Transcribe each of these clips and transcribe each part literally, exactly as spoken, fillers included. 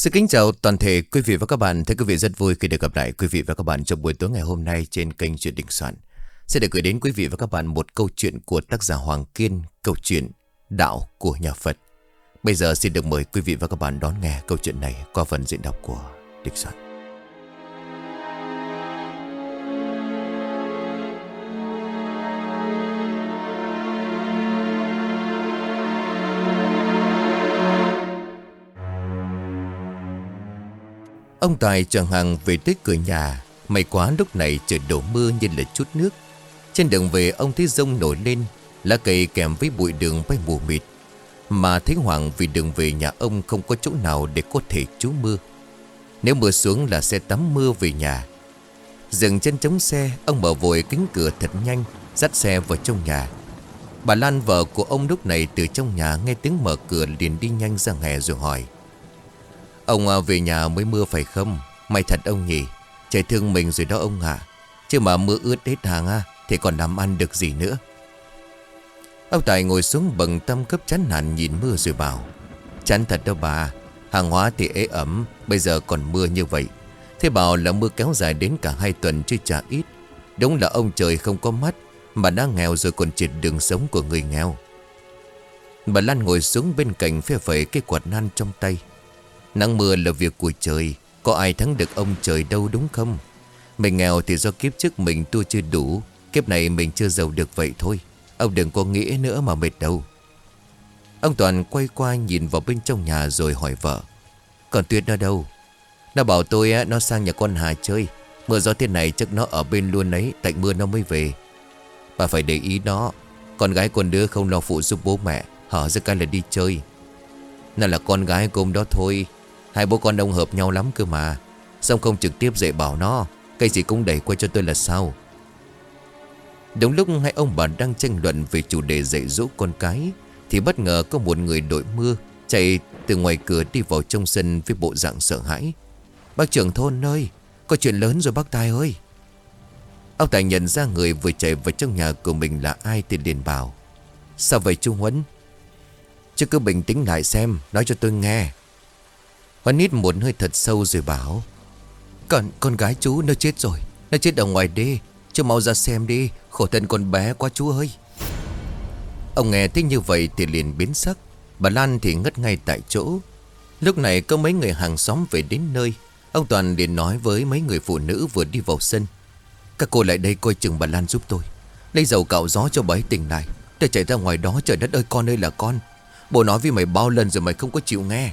Xin kính chào toàn thể quý vị và các bạn. Thưa quý vị, rất vui khi được gặp lại quý vị và các bạn trong buổi tối ngày hôm nay trên kênh Chuyện Đình Soạn. Sẽ được gửi đến quý vị và các bạn một câu chuyện của tác giả Hoàng Kiên, câu chuyện Đạo của Nhà Phật. Bây giờ xin được mời quý vị và các bạn đón nghe câu chuyện này qua phần diễn đọc của Đình Soạn. Ông Tài chở hàng về tới cửa nhà. May quá lúc này trời đổ mưa như là chút nước. Trên đường về ông thấy rông nổi lên, lá cây kèm với bụi đường bay mù mịt. Mà thấy hoảng vì đường về nhà ông không có chỗ nào để có thể trú mưa. Nếu mưa xuống là sẽ tắm mưa về nhà. Dừng chân chống xe, ông mở vội cánh cửa thật nhanh, dắt xe vào trong nhà. Bà Lan vợ của ông lúc này từ trong nhà nghe tiếng mở cửa liền đi nhanh ra hè rồi hỏi: "Ông về nhà mới mưa phải không? May thật ông nhỉ. Trời thương mình rồi đó ông ạ. Chứ mà mưa ướt hết hàng à, thì còn làm ăn được gì nữa." Ông Tài ngồi xuống bầng tăm cấp chán nản nhìn mưa rồi bảo: "Chán thật đâu bà. Hàng hóa thì ế ẩm, bây giờ còn mưa như vậy. Thế bảo là mưa kéo dài đến cả hai tuần chứ chả ít. Đúng là ông trời không có mắt, mà đã nghèo rồi còn triệt đường sống của người nghèo." Bà Lan ngồi xuống bên cạnh phe phẩy cái quạt nan trong tay. "Nắng mưa là việc của trời, có ai thắng được ông trời đâu đúng không? Mình nghèo thì do kiếp trước mình tu chưa đủ, kiếp này mình chưa giàu được vậy thôi. Ông đừng có nghĩ nữa mà mệt đâu." Ông Toàn quay qua nhìn vào bên trong nhà rồi hỏi vợ: "Còn Tuyết nó đâu?" "Nó bảo tôi á, nó sang nhà con Hà chơi. Mưa gió thế này chắc nó ở bên luôn ấy, tạnh mưa nó mới về." "Bà phải để ý nó. Con gái con đứa không lo phụ giúp bố mẹ, hở ra cái là đi chơi. Nó là con gái của ông đó thôi. Hai bố con ông hợp nhau lắm cơ mà. Xong không trực tiếp dạy bảo nó, cái gì cũng đẩy qua cho tôi là sao?" Đúng lúc hai ông bà đang tranh luận về chủ đề dạy dỗ con cái, thì bất ngờ có một người đội mưa chạy từ ngoài cửa đi vào trong sân với bộ dạng sợ hãi. "Bác trưởng thôn ơi, có chuyện lớn rồi bác Tài ơi." Ông Tài nhận ra người vừa chạy vào trong nhà của mình là ai thì liền bảo: "Sao vậy chú Huấn?" "Chứ cứ bình tĩnh lại xem, nói cho tôi nghe." Huấn hít một hơi thật sâu rồi bảo: Con con gái chú nó chết rồi. Nó chết ở ngoài đê. Chú mau ra xem đi, khổ thân con bé quá chú ơi." Ông nghe thấy như vậy thì liền biến sắc. Bà Lan thì ngất ngay tại chỗ. Lúc này có mấy người hàng xóm về đến nơi. Ông Toàn liền nói với mấy người phụ nữ vừa đi vào sân: "Các cô lại đây coi chừng bà Lan giúp tôi. Lấy dầu cạo gió cho bà ấy tỉnh lại. Tôi chạy ra ngoài đó, trời đất ơi con ơi là con. Bố nói với mày bao lần rồi mày không có chịu nghe."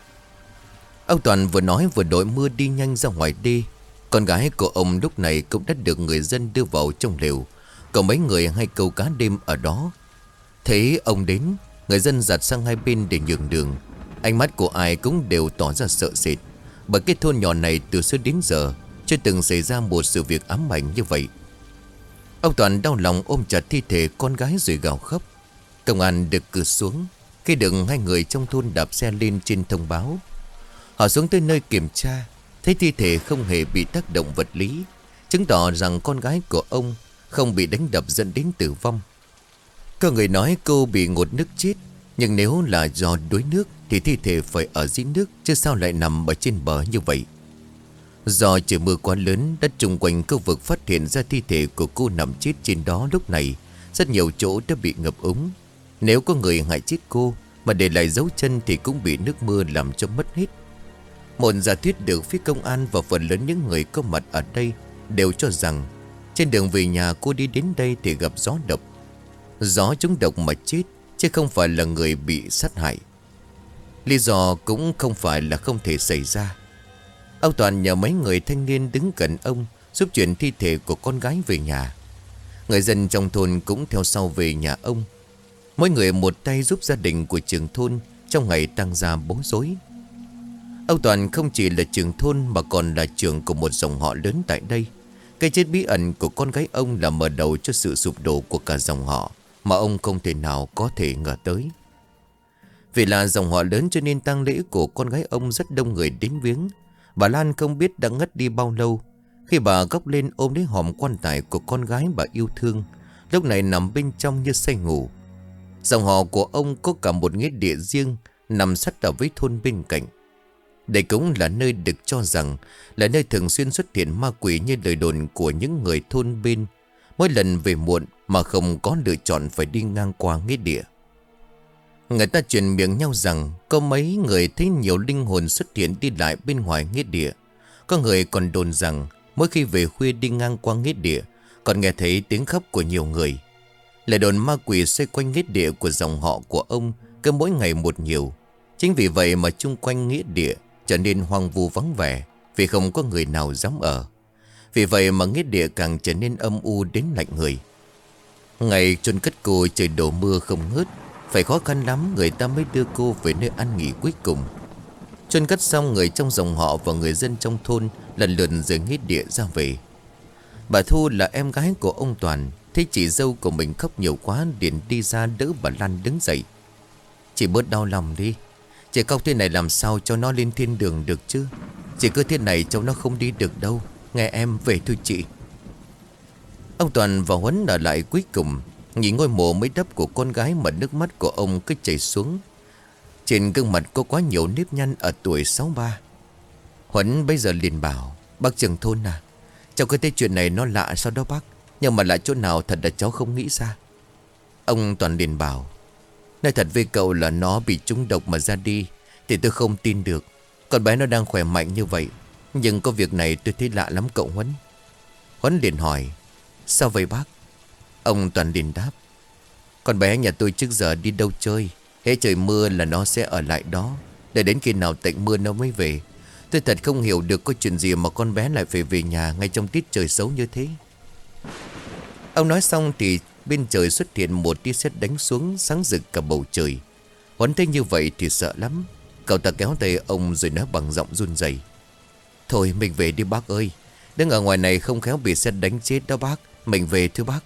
Ông Toàn vừa nói vừa đội mưa đi nhanh ra ngoài đê. Con gái của ông lúc này cũng đã được người dân đưa vào trong lều. Còn mấy người hay câu cá đêm ở đó. Thấy ông đến, người dân giặt sang hai bên để nhường đường. Ánh mắt của ai cũng đều tỏ ra sợ sệt. Bởi cái thôn nhỏ này từ xưa đến giờ chưa từng xảy ra một sự việc ám ảnh như vậy. Ông Toàn đau lòng ôm chặt thi thể con gái rồi gào khóc. Công an được cử xuống. Khi được hai người trong thôn đạp xe lên trên thông báo, họ xuống tới nơi kiểm tra, thấy thi thể không hề bị tác động vật lý, chứng tỏ rằng con gái của ông không bị đánh đập dẫn đến tử vong. Có người nói cô bị ngột nước chết, nhưng nếu là do đuối nước thì thi thể phải ở dưới nước, chứ sao lại nằm ở trên bờ như vậy. Do trời mưa quá lớn, đất chung quanh khu vực phát hiện ra thi thể của cô nằm chết trên đó lúc này, rất nhiều chỗ đã bị ngập úng. Nếu có người hại chết cô mà để lại dấu chân thì cũng bị nước mưa làm cho mất hết. Một giả thuyết được phía công an và phần lớn những người có mặt ở đây đều cho rằng trên đường về nhà cô đi đến đây thì gặp gió độc. Gió trúng độc mà chết, chứ không phải là người bị sát hại. Lý do cũng không phải là không thể xảy ra. Ông Toàn nhờ mấy người thanh niên đứng cạnh ông giúp chuyển thi thể của con gái về nhà. Người dân trong thôn cũng theo sau về nhà ông. Mỗi người một tay giúp gia đình của trưởng thôn trong ngày tang gia bối rối. Ông Toàn không chỉ là trưởng thôn mà còn là trưởng của một dòng họ lớn tại đây. Cái chết bí ẩn của con gái ông là mở đầu cho sự sụp đổ của cả dòng họ mà ông không thể nào có thể ngờ tới. Vì là dòng họ lớn cho nên tang lễ của con gái ông rất đông người đến viếng. Bà Lan không biết đã ngất đi bao lâu khi bà góc lên ôm lấy hòm quan tài của con gái bà yêu thương, lúc này nằm bên trong như say ngủ. Dòng họ của ông có cả một nghĩa địa riêng nằm sát ở với thôn bên cạnh. Đây cũng là nơi được cho rằng là nơi thường xuyên xuất hiện ma quỷ như lời đồn của những người thôn bên. Mỗi lần về muộn mà không có lựa chọn phải đi ngang qua nghĩa địa. Người ta truyền miệng nhau rằng có mấy người thấy nhiều linh hồn xuất hiện đi lại bên ngoài nghĩa địa. Có người còn đồn rằng mỗi khi về khuya đi ngang qua nghĩa địa còn nghe thấy tiếng khóc của nhiều người. Lời đồn ma quỷ xoay quanh nghĩa địa của dòng họ của ông cứ mỗi ngày một nhiều. Chính vì vậy mà chung quanh nghĩa địa trở nên hoang vu vắng vẻ, vì không có người nào dám ở. Vì vậy mà nghĩa địa càng trở nên âm u đến lạnh người. Ngày chôn cất cô trời đổ mưa không ngớt, phải khó khăn lắm người ta mới đưa cô về nơi ăn nghỉ cuối cùng. Chôn cất xong, người trong dòng họ và người dân trong thôn lần lượt rời nghĩa địa ra về. Bà Thu là em gái của ông Toàn, thấy chị dâu của mình khóc nhiều quá liền đi ra đỡ bà Lan đứng dậy. Chị bớt đau lòng đi. Chị khóc thế này làm sao cho nó lên thiên đường được chứ. Chị cứ thế này cho nó không đi được đâu. Nghe em, về thôi chị. Ông Toàn và Huấn ở lại cuối cùng. Nhìn ngôi mộ mới đắp của con gái mà nước mắt của ông cứ chảy xuống. Trên gương mặt có quá nhiều nếp nhăn ở tuổi sáu ba. Huấn bây giờ liền bảo: Bác trưởng thôn à, cháu cứ thấy chuyện này nó lạ sao đó bác. Nhưng mà lạ chỗ nào thật là cháu không nghĩ ra. Ông Toàn liền bảo: Nói thật với cậu là nó bị trúng độc mà ra đi thì tôi không tin được. Con bé nó đang khỏe mạnh như vậy. Nhưng có việc này tôi thấy lạ lắm cậu Huấn. Huấn liền hỏi: Sao vậy bác? Ông Toàn liền đáp: Con bé nhà tôi trước giờ đi đâu chơi, hễ trời mưa là nó sẽ ở lại đó, để đến khi nào tạnh mưa nó mới về. Tôi thật không hiểu được có chuyện gì mà con bé lại phải về nhà ngay trong tiết trời xấu như thế. Ông nói xong thì bên trời xuất hiện một tia sét đánh xuống, sáng rực cả bầu trời. Huấn thấy như vậy thì sợ lắm. Cậu ta kéo tay ông rồi nói bằng giọng run rẩy: Thôi mình về đi bác ơi. Đứng ở ngoài này không khéo bị sét đánh chết đó bác. Mình về thưa bác.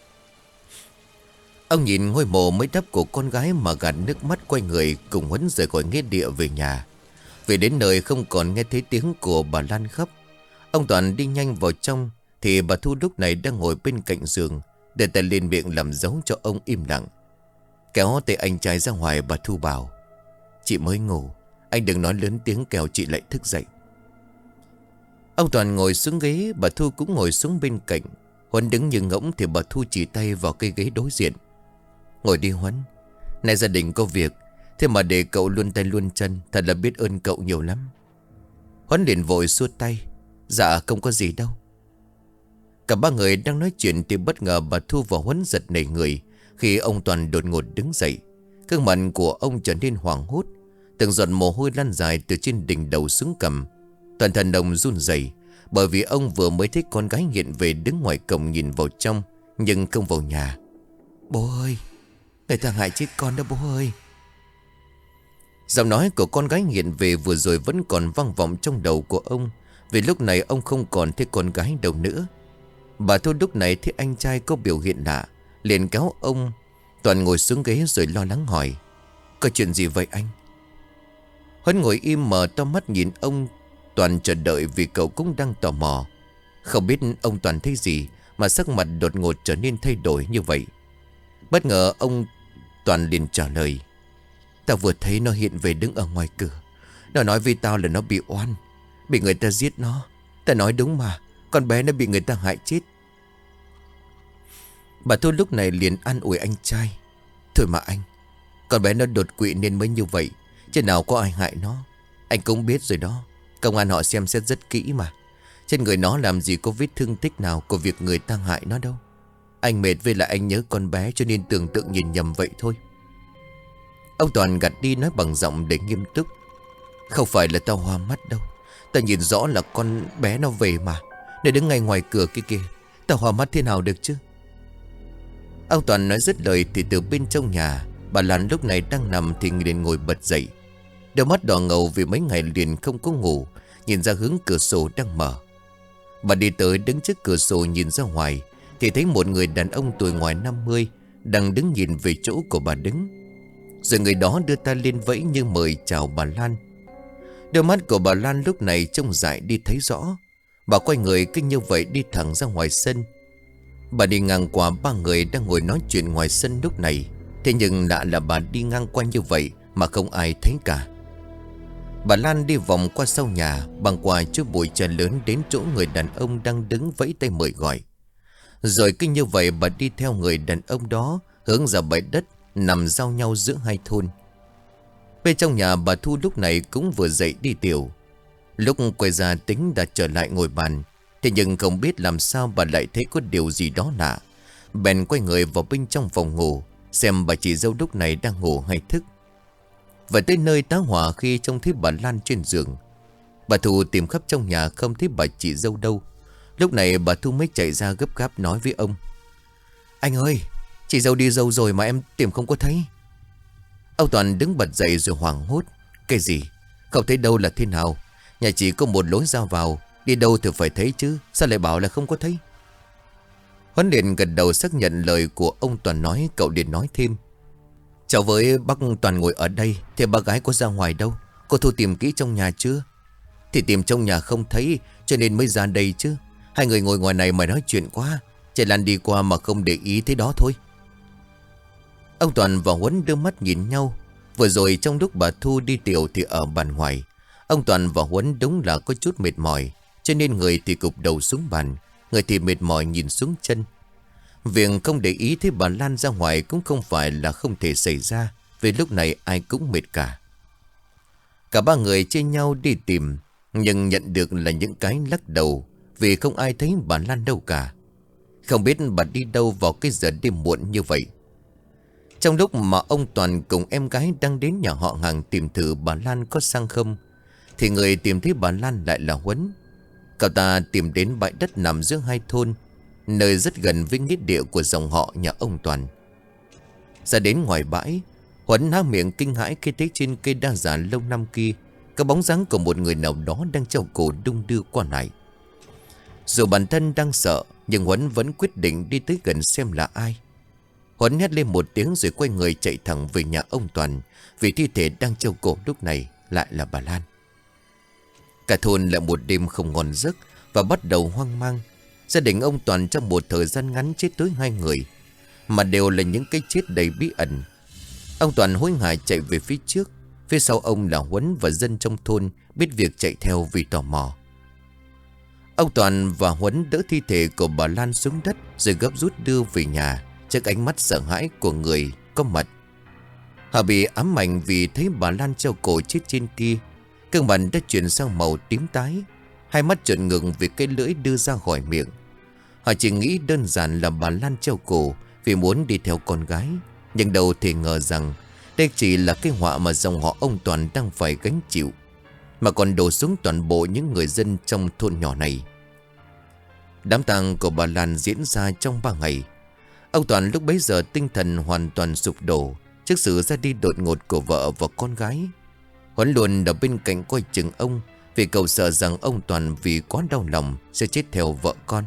Ông nhìn ngôi mộ mới đắp của con gái mà gạt nước mắt quay người cùng Huấn rời khỏi nghĩa địa về nhà. Về đến nơi không còn nghe thấy tiếng của bà Lan khóc. Ông Toàn đi nhanh vào trong thì bà Thu lúc này đang ngồi bên cạnh giường, để tay lên miệng làm dấu cho ông im lặng. Kéo tay anh trai ra ngoài, bà Thu bảo: Chị mới ngủ, anh đừng nói lớn tiếng kẻo chị lại thức dậy. Ông Toàn ngồi xuống ghế, bà Thu cũng ngồi xuống bên cạnh. Huấn đứng như ngỗng thì bà Thu chỉ tay vào cây ghế đối diện: Ngồi đi Huấn, nay gia đình có việc, thế mà để cậu luôn tay luôn chân, thật là biết ơn cậu nhiều lắm. Huấn liền vội xua tay: Dạ không có gì đâu. Cả ba người đang nói chuyện thì bất ngờ bà Thu và Huấn giật nảy người khi ông Toàn đột ngột đứng dậy. Gương mặt của ông trở nên hoảng hốt, từng giọt mồ hôi lăn dài từ trên đỉnh đầu xuống cằm. Toàn thân ông run rẩy, bởi vì ông vừa mới thấy con gái hiện về đứng ngoài cổng nhìn vào trong, nhưng không vào nhà. Bố ơi, người ta hại chết con đó bố ơi. Giọng nói của con gái hiện về vừa rồi vẫn còn vang vọng trong đầu của ông, vì lúc này ông không còn thấy con gái đâu nữa. Bà Thu lúc này thấy anh trai có biểu hiện lạ, liền kéo ông Toàn ngồi xuống ghế rồi lo lắng hỏi: Có chuyện gì vậy anh? Huấn ngồi im mở to mắt nhìn ông Toàn chờ đợi, vì cậu cũng đang tò mò. Không biết ông Toàn thấy gì mà sắc mặt đột ngột trở nên thay đổi như vậy. Bất ngờ ông Toàn liền trả lời: Tao vừa thấy nó hiện về đứng ở ngoài cửa. Nó nói với tao là nó bị oan, bị người ta giết nó. Tao nói đúng mà, con bé nó bị người ta hại chết. Bà Thu lúc này liền an ủi anh trai: Thôi mà anh, con bé nó đột quỵ nên mới như vậy, chứ nào có ai hại nó. Anh cũng biết rồi đó, công an họ xem xét rất kỹ mà. Trên người nó làm gì có vết thương tích nào của việc người ta hại nó đâu. Anh mệt với lại anh nhớ con bé cho nên tưởng tượng nhìn nhầm vậy thôi. Ông Toàn gạt đi nói bằng giọng để nghiêm túc: Không phải là tao hoa mắt đâu, tao nhìn rõ là con bé nó về mà. Để đứng ngay ngoài cửa kia kìa, tao hoa mắt thế nào được chứ. Ông Toàn nói dứt lời thì từ bên trong nhà, bà Lan lúc này đang nằm thì liền ngồi bật dậy. Đôi mắt đỏ ngầu vì mấy ngày liền không có ngủ, nhìn ra hướng cửa sổ đang mở. Bà đi tới đứng trước cửa sổ nhìn ra ngoài thì thấy một người đàn ông tuổi ngoài năm mươi đang đứng nhìn về chỗ của bà đứng. Rồi người đó đưa tay lên vẫy như mời chào bà Lan. Đôi mắt của bà Lan lúc này trông dại đi thấy rõ. Bà quay người kinh như vậy đi thẳng ra ngoài sân. Bà đi ngang qua ba người đang ngồi nói chuyện ngoài sân lúc này. Thế nhưng lạ là bà đi ngang qua như vậy mà không ai thấy cả. Bà Lan đi vòng qua sau nhà, băng qua trước bụi tre lớn đến chỗ người đàn ông đang đứng vẫy tay mời gọi. Rồi cứ như vậy bà đi theo người đàn ông đó hướng ra bãi đất nằm giao nhau giữa hai thôn. Bên trong nhà bà Thu lúc này cũng vừa dậy đi tiểu. Lúc quay ra tính đã trở lại ngồi bàn, thế nhưng không biết làm sao bà lại thấy có điều gì đó lạ. Bèn quay người vào bên trong phòng ngủ, xem bà chị dâu lúc này đang ngủ hay thức. Và tới nơi tá hỏa khi trông thấy bà Lan trên giường. Bà Thu tìm khắp trong nhà không thấy bà chị dâu đâu. Lúc này bà Thu mới chạy ra gấp gáp nói với ông: "Anh ơi, chị dâu đi đâu rồi mà em tìm không có thấy?" Ông Toàn đứng bật dậy rồi hoảng hốt: "Cái gì? Không thấy đâu là thế nào? Nhà chỉ có một lối ra vào, đi đâu thì phải thấy chứ, sao lại bảo là không có thấy?" Huấn liền gật đầu xác nhận lời của ông Toàn nói. Cậu liền nói thêm: "Cháu với bác Toàn ngồi ở đây, thì bác gái có ra ngoài đâu? Cô Thu tìm kỹ trong nhà chưa?" "Thì tìm trong nhà không thấy, cho nên mới ra đây chứ. Hai người ngồi ngoài này mà nói chuyện quá, chạy Lan đi qua mà không để ý thế đó thôi." Ông Toàn và Huấn đưa mắt nhìn nhau. Vừa rồi trong lúc bà Thu đi tiểu thì ở bàn ngoài, ông Toàn và Huấn đúng là có chút mệt mỏi, cho nên người thì cụp đầu xuống bàn, người thì mệt mỏi nhìn xuống chân. Việc không để ý thấy bà Lan ra ngoài cũng không phải là không thể xảy ra, vì lúc này ai cũng mệt cả. Cả ba người chia nhau đi tìm, nhưng nhận được là những cái lắc đầu, vì không ai thấy bà Lan đâu cả. Không biết bà đi đâu vào cái giờ đêm muộn như vậy. Trong lúc mà ông Toàn cùng em gái đang đến nhà họ hàng tìm thử bà Lan có sang không, thì người tìm thấy bà Lan lại là Huấn. Cậu ta tìm đến bãi đất nằm giữa hai thôn, nơi rất gần với nghĩa địa của dòng họ nhà ông Toàn. Ra đến ngoài bãi, Huấn há miệng kinh hãi khi thấy trên cây đa già lâu năm kia có bóng dáng của một người nào đó đang treo cổ đung đưa qua lại. Dù bản thân đang sợ, nhưng Huấn vẫn quyết định đi tới gần xem là ai. Huấn hét lên một tiếng rồi quay người chạy thẳng về nhà ông Toàn, vì thi thể đang treo cổ lúc này lại là bà Lan. Cả thôn lại một đêm không ngon giấc và bắt đầu hoang mang. Gia đình ông Toàn trong một thời gian ngắn chết tới hai người, mà đều là những cái chết đầy bí ẩn. Ông Toàn hối hả chạy về phía trước, phía sau ông là Huấn và dân trong thôn biết việc chạy theo vì tò mò. Ông Toàn và Huấn đỡ thi thể của bà Lan xuống đất rồi gấp rút đưa về nhà trước ánh mắt sợ hãi của người có mặt. Họ bị ám ảnh vì thấy bà Lan treo cổ chết trên kia. Gương mặt đã chuyển sang màu tím tái, hai mắt trợn ngừng vì cái lưỡi đưa ra khỏi miệng. Họ chỉ nghĩ đơn giản là bà Lan treo cổ vì muốn đi theo con gái, nhưng đâu thể ngờ rằng đây chỉ là cái họa mà dòng họ ông Toàn đang phải gánh chịu, mà còn đổ xuống toàn bộ những người dân trong thôn nhỏ này. Đám tang của bà Lan diễn ra trong ba ngày. Ông Toàn lúc bấy giờ tinh thần hoàn toàn sụp đổ trước sự ra đi đột ngột của vợ và con gái. Huấn luôn ở bên cạnh coi chừng ông, vì cậu sợ rằng ông Toàn vì quá đau lòng sẽ chết theo vợ con.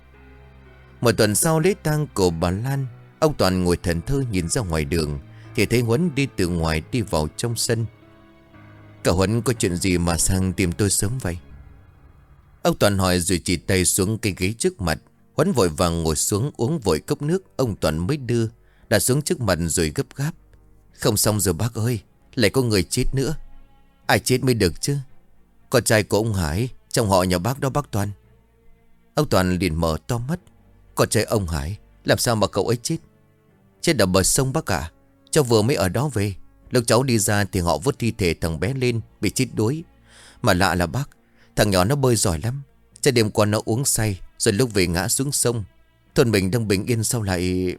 Một tuần sau lễ tang của bà Lan, ông Toàn ngồi thẫn thờ nhìn ra ngoài đường thì thấy Huấn đi từ ngoài đi vào trong sân. "Cậu Huấn, có chuyện gì mà sang tìm tôi sớm vậy?" Ông Toàn hỏi rồi chỉ tay xuống cái ghế trước mặt. Huấn vội vàng ngồi xuống uống vội cốc nước ông Toàn mới đưa, đặt xuống trước mặt rồi gấp gáp: "Không xong rồi bác ơi, lại có người chết nữa." "Ai chết mới được chứ?" "Con trai của ông Hải, trong họ nhà bác đó, bác Toàn." Ông Toàn liền mở to mắt: "Con trai ông Hải, làm sao mà cậu ấy chết?" "Chết ở bờ sông bác ạ. Cháu vừa mới ở đó về. Lúc cháu đi ra thì họ vớt thi thể thằng bé lên, bị chết đuối. Mà lạ là bác, thằng nhỏ nó bơi giỏi lắm. Trên đêm qua nó uống say, rồi lúc về ngã xuống sông. Thôn mình đang bình yên sao lại..."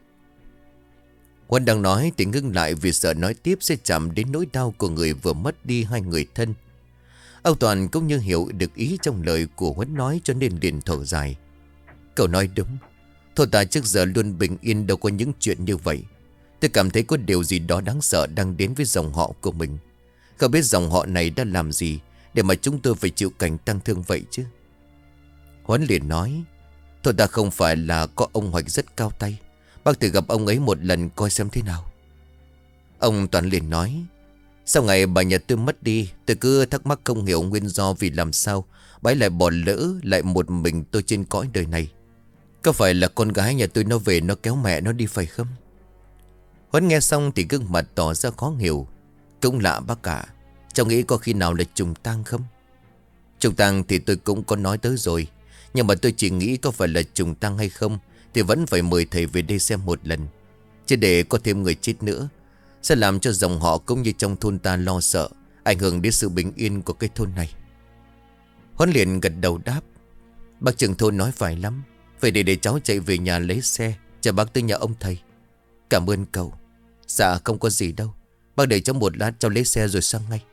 Huấn đang nói thì ngưng lại vì sợ nói tiếp sẽ chạm đến nỗi đau của người vừa mất đi hai người thân. Ông Toàn cũng như hiểu được ý trong lời của Huấn nói, cho nên liền thở dài: "Cậu nói đúng. Thôn ta trước giờ luôn bình yên, đâu có những chuyện như vậy. Tôi cảm thấy có điều gì đó đáng sợ đang đến với dòng họ của mình. Không biết dòng họ này đã làm gì để mà chúng tôi phải chịu cảnh tang thương vậy chứ." Huấn liền nói: "Thôn ta không phải là có ông Hoạch rất cao tay. Bác thử gặp ông ấy một lần coi xem thế nào." Ông Toàn liền nói: "Sau ngày bà nhà tôi mất đi, tôi cứ thắc mắc không hiểu nguyên do vì làm sao bà ấy lại bỏ lỡ lại một mình tôi trên cõi đời này. Có phải là con gái nhà tôi nó về nó kéo mẹ nó đi phải không?" Huấn nghe xong thì gương mặt tỏ ra khó hiểu: "Cũng lạ bác cả. Cháu nghĩ có khi nào là trùng tang không? Trùng tang thì tôi cũng có nói tới rồi, nhưng mà tôi chỉ nghĩ có phải là trùng tang hay không thì vẫn phải mời thầy về đây xem một lần. Chứ để có thêm người chết nữa sẽ làm cho dòng họ cũng như trong thôn ta lo sợ, ảnh hưởng đến sự bình yên của cái thôn này. Huấn liền gật đầu đáp: Bác trưởng thôn nói phải lắm. Vậy để để cháu chạy về nhà lấy xe chờ bác tới nhà ông thầy. Cảm ơn cậu. Dạ không có gì đâu, bác để cháu một lát, cháu lấy xe rồi sang ngay.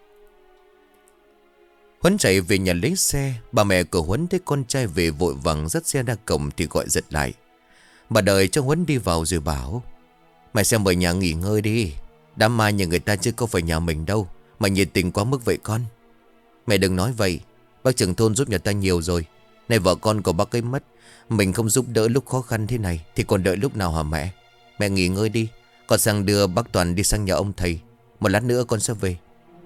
Huấn chạy về nhà lấy xe. Bà mẹ của Huấn thấy con trai về vội vàng dắt xe ra cổng thì gọi giật lại. Bà đợi cho Huấn đi vào rồi bảo: Mày xem ở nhà nghỉ ngơi đi, đám ma nhà người ta chứ có phải nhà mình đâu mà nhiệt tình quá mức vậy con. Mẹ đừng nói vậy, bác trưởng thôn giúp nhà ta nhiều rồi. Này vợ con của bác ấy mất, mình không giúp đỡ lúc khó khăn thế này thì còn đợi lúc nào hả mẹ? Mẹ nghỉ ngơi đi, con sang đưa bác Toàn đi sang nhà ông thầy. Một lát nữa con sẽ về.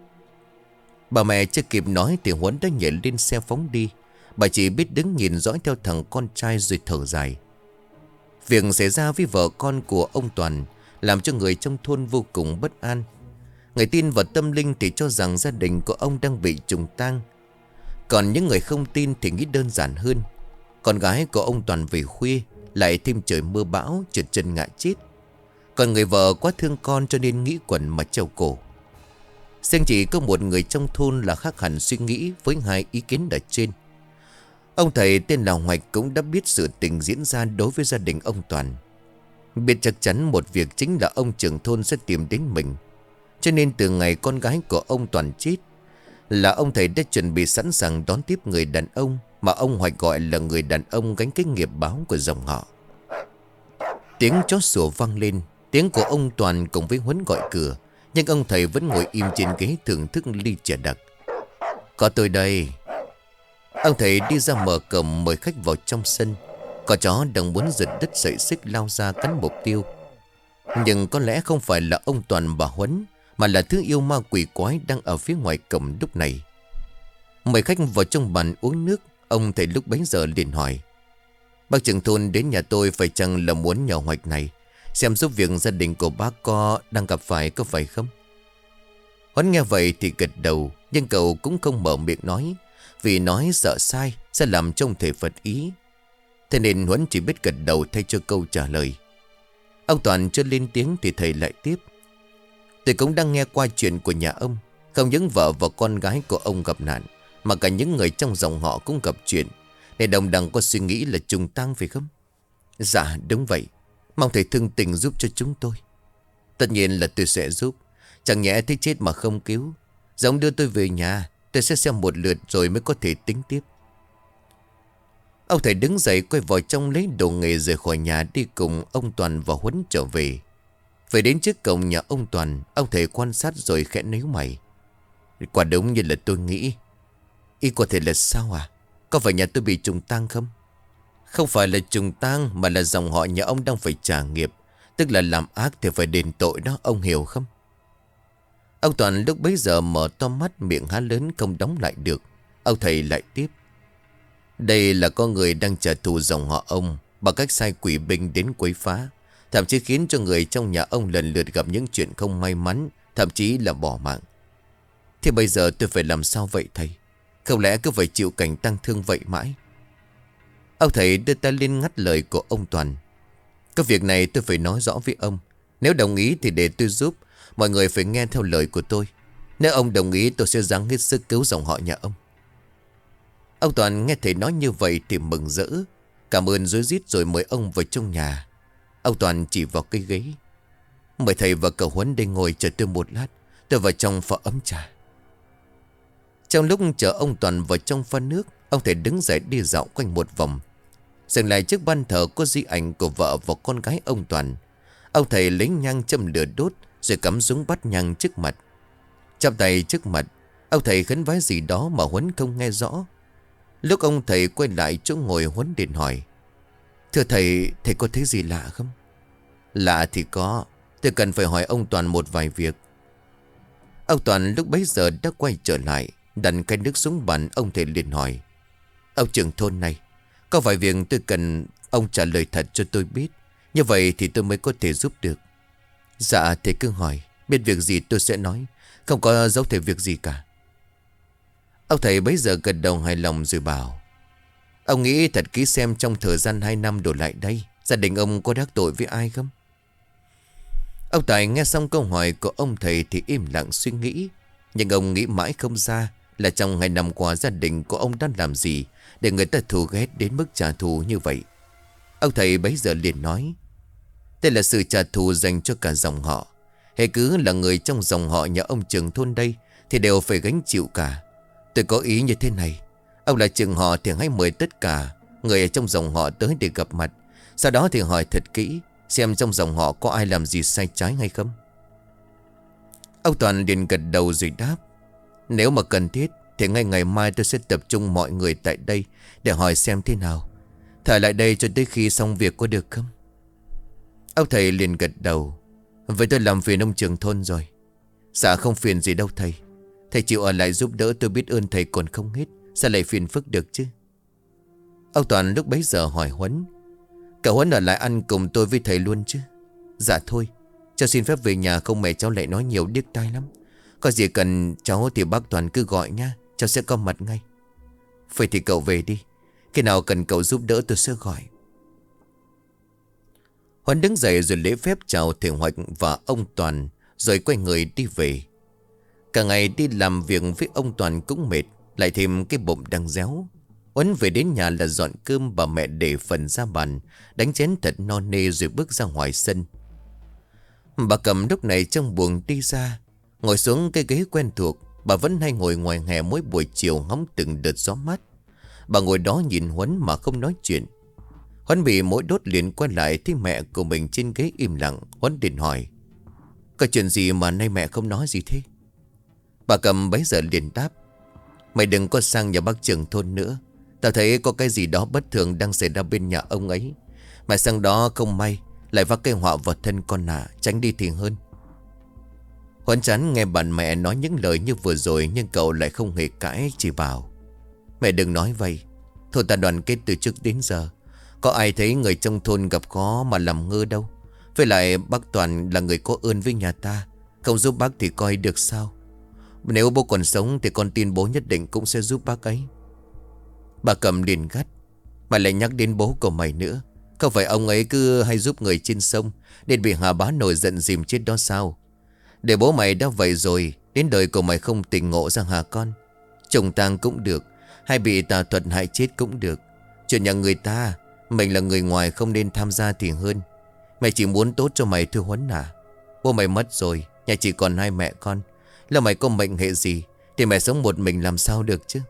Bà mẹ chưa kịp nói thì Huấn đã nhảy lên xe phóng đi. Bà chỉ biết đứng nhìn dõi theo thằng con trai rồi thở dài. Việc xảy ra với vợ con của ông Toàn làm cho người trong thôn vô cùng bất an. Người tin vào tâm linh thì cho rằng gia đình của ông đang bị trùng tang. Còn những người không tin thì nghĩ đơn giản hơn. Con gái của ông Toàn về khuya, lại thêm trời mưa bão, trượt chân ngã chết. Còn người vợ quá thương con cho nên nghĩ quẩn mà treo cổ. Riêng chỉ có một người trong thôn là khác hẳn suy nghĩ với hai ý kiến ở trên. Ông thầy tên là Hoạch cũng đã biết sự tình diễn ra đối với gia đình ông Toàn. Biết chắc chắn một việc chính là ông trưởng thôn sẽ tìm đến mình. Cho nên từ ngày con gái của ông Toàn chết là ông thầy đã chuẩn bị sẵn sàng đón tiếp người đàn ông mà ông Hoạch gọi là người đàn ông gánh cái nghiệp báo của dòng họ. Tiếng chó sủa vang lên, tiếng của ông Toàn cùng với Huấn gọi cửa. Nhưng ông thầy vẫn ngồi im trên ghế thưởng thức ly trà đặc. Có tôi đây. Ông thầy đi ra mở cổng mời khách vào trong sân. Con chó đang muốn giật đứt sợi xích lao ra cắn mục tiêu. Nhưng có lẽ không phải là ông Toàn bà Huấn, mà là thứ yêu ma quỷ quái đang ở phía ngoài cổng lúc này. Mời khách vào trong bàn uống nước. Ông thầy lúc bấy giờ liền hỏi: Bác trưởng thôn đến nhà tôi phải chăng là muốn nhờ Hoạch này xem giúp việc gia đình của bác có đang gặp phải có phải không? Huấn nghe vậy thì gật đầu. Nhưng cậu cũng không mở miệng nói, vì nói sợ sai sẽ làm trông thể Phật ý. Thế nên Huấn chỉ biết gật đầu thay cho câu trả lời. Ông Toàn chưa lên tiếng thì thầy lại tiếp: Tôi cũng đang nghe qua chuyện của nhà ông. Không những vợ và con gái của ông gặp nạn, mà cả những người trong dòng họ cũng gặp chuyện. Để đồng đẳng có suy nghĩ là trùng tang phải không? Dạ đúng vậy. Mong thầy thương tình giúp cho chúng tôi. Tất nhiên là tôi sẽ giúp. Chẳng nhẽ thấy chết mà không cứu. Giống đưa tôi về nhà, tôi sẽ xem một lượt rồi mới có thể tính tiếp. Ông thầy đứng dậy quay vào trong lấy đồ nghề rời khỏi nhà, đi cùng ông Toàn và Huấn trở về. Về đến trước cổng nhà ông Toàn, ông thầy quan sát rồi khẽ nhíu mày. Quả đúng như là tôi nghĩ. Ý có thể là sao à? Có phải nhà tôi bị trùng tang không? Không phải là trùng tang, mà là dòng họ nhà ông đang phải trả nghiệp. Tức là làm ác thì phải đền tội đó, ông hiểu không? Ông Toàn lúc bấy giờ mở to mắt, miệng há lớn không đóng lại được. Ông thầy lại tiếp: Đây là có người đang trả thù dòng họ ông bằng cách sai quỷ binh đến quấy phá, thậm chí khiến cho người trong nhà ông lần lượt gặp những chuyện không may mắn, thậm chí là bỏ mạng. Thì bây giờ tôi phải làm sao vậy thầy? Không lẽ cứ phải chịu cảnh tang thương vậy mãi? Ông thầy đưa tay lên ngắt lời của ông Toàn: Cái việc này tôi phải nói rõ với ông. Nếu đồng ý thì để tôi giúp. Mọi người phải nghe theo lời của tôi. Nếu ông đồng ý tôi sẽ ráng hết sức cứu dòng họ nhà ông. Ông Toàn nghe thầy nói như vậy thì mừng rỡ, cảm ơn rối rít rồi mời ông vào trong nhà. Ông Toàn chỉ vào cái ghế: Mời thầy và cậu Huấn đây ngồi chờ tôi một lát. Tôi vào trong pha ấm trà. Trong lúc chờ ông Toàn vào trong pha nước, ông thầy đứng dậy đi dạo quanh một vòng, dừng lại trước ban thờ có di ảnh của vợ và con gái ông Toàn. Ông thầy lấy nhang châm lửa đốt rồi cắm xuống bát nhang trước mặt. Chắp tay trước mặt, ông thầy khấn vái gì đó mà Huấn không nghe rõ. Lúc ông thầy quay lại chỗ ngồi, Huấn điện hỏi: Thưa thầy, thầy có thấy gì lạ không? Lạ thì có. Tôi cần phải hỏi ông Toàn một vài việc. Ông Toàn lúc bấy giờ đã quay trở lại, đặt cái nước xuống bàn. Ông thầy liền hỏi: Ông trưởng thôn này, có vài việc tôi cần ông trả lời thật cho tôi biết. Như vậy thì tôi mới có thể giúp được. Dạ thầy cứ hỏi, biết việc gì tôi sẽ nói, không có giấu thầy việc gì cả. Ông thầy bấy giờ gật đầu hài lòng rồi bảo: Ông nghĩ thật kỹ xem trong thời gian hai năm đổ lại đây, gia đình ông có đắc tội với ai không? Ông Tài nghe xong câu hỏi của ông thầy thì im lặng suy nghĩ. Nhưng ông nghĩ mãi không ra là trong hai năm qua gia đình của ông đã làm gì để người ta thù ghét đến mức trả thù như vậy. Ông thầy bấy giờ liền nói: Đây là sự trả thù dành cho cả dòng họ. Hay cứ là người trong dòng họ nhà ông trưởng thôn đây thì đều phải gánh chịu cả. Tôi có ý như thế này: Ông là trưởng họ thì hãy mời tất cả người ở trong dòng họ tới để gặp mặt. Sau đó thì hỏi thật kỹ xem trong dòng họ có ai làm gì sai trái hay không. Ông Toàn liền gật đầu rồi đáp: Nếu mà cần thiết thì ngay ngày mai tôi sẽ tập trung mọi người tại đây để hỏi xem thế nào. Thầy lại đây cho tới khi xong việc có được không? Ông thầy liền gật đầu: Vậy tôi làm phiền ông trưởng thôn rồi. Dạ không phiền gì đâu thầy. Thầy chịu ở lại giúp đỡ tôi biết ơn thầy còn không hết. Sao lại phiền phức được chứ? Ông Toàn lúc bấy giờ hỏi Huấn: Cậu Huấn ở lại ăn cùng tôi với thầy luôn chứ? Dạ thôi, cháu xin phép về nhà, không mẹ cháu lại nói nhiều điếc tai lắm. Có gì cần cháu thì bác Toàn cứ gọi nha, cháu sẽ có mặt ngay. Vậy thì cậu về đi, khi nào cần cậu giúp đỡ tôi sẽ gọi. Huấn đứng dậy rồi lễ phép chào thầy Hoạch và ông Toàn, rồi quay người đi về. Cả ngày đi làm việc với ông Toàn cũng mệt, lại thêm cái bụng đang réo. Huấn về đến nhà là dọn cơm bà mẹ để phần ra bàn, đánh chén thật no nê rồi bước ra ngoài sân. Bà Cầm lúc này trong buồng đi ra, ngồi xuống cái ghế quen thuộc. Bà vẫn hay ngồi ngoài hè mỗi buổi chiều ngắm từng đợt gió mát. Bà ngồi đó nhìn Huấn mà không nói chuyện. Huấn bị mỗi đốt liền quay lại thấy mẹ của mình trên ghế im lặng. Huấn liền hỏi: Có chuyện gì mà nay mẹ không nói gì thế? Bà Cầm bấy giờ liền đáp: Mày đừng có sang nhà bác trưởng thôn nữa. Tao thấy có cái gì đó bất thường đang xảy ra bên nhà ông ấy. Mày sang đó không may lại vác cây họa vào thân con nà, tránh đi thì hơn. Huấn chán nghe bạn mẹ nói những lời như vừa rồi, nhưng cậu lại không hề cãi, chỉ bảo: Mẹ đừng nói vậy. Thôi ta đoàn kết từ trước đến giờ, có ai thấy người trong thôn gặp khó mà làm ngơ đâu. Với lại bác Toàn là người có ơn với nhà ta, không giúp bác thì coi được sao. Nếu bố còn sống thì con tin bố nhất định cũng sẽ giúp bác ấy. Bà Cầm liền gắt: Mày lại nhắc đến bố của mày nữa. Không phải ông ấy cứ hay giúp người trên sông nên bị Hà Bá nổi giận dìm chết đó sao? Để bố mày đã vậy rồi, đến đời của mày không tỉnh ngộ ra hả con? Chồng tang cũng được, hay bị tà thuật hại chết cũng được. Chuyện nhà người ta, mình là người ngoài không nên tham gia thì hơn. Mày chỉ muốn tốt cho mày thôi Huấn à. Bố mày mất rồi, nhà chỉ còn hai mẹ con. Là mày có mệnh hệ gì thì mày sống một mình làm sao được chứ?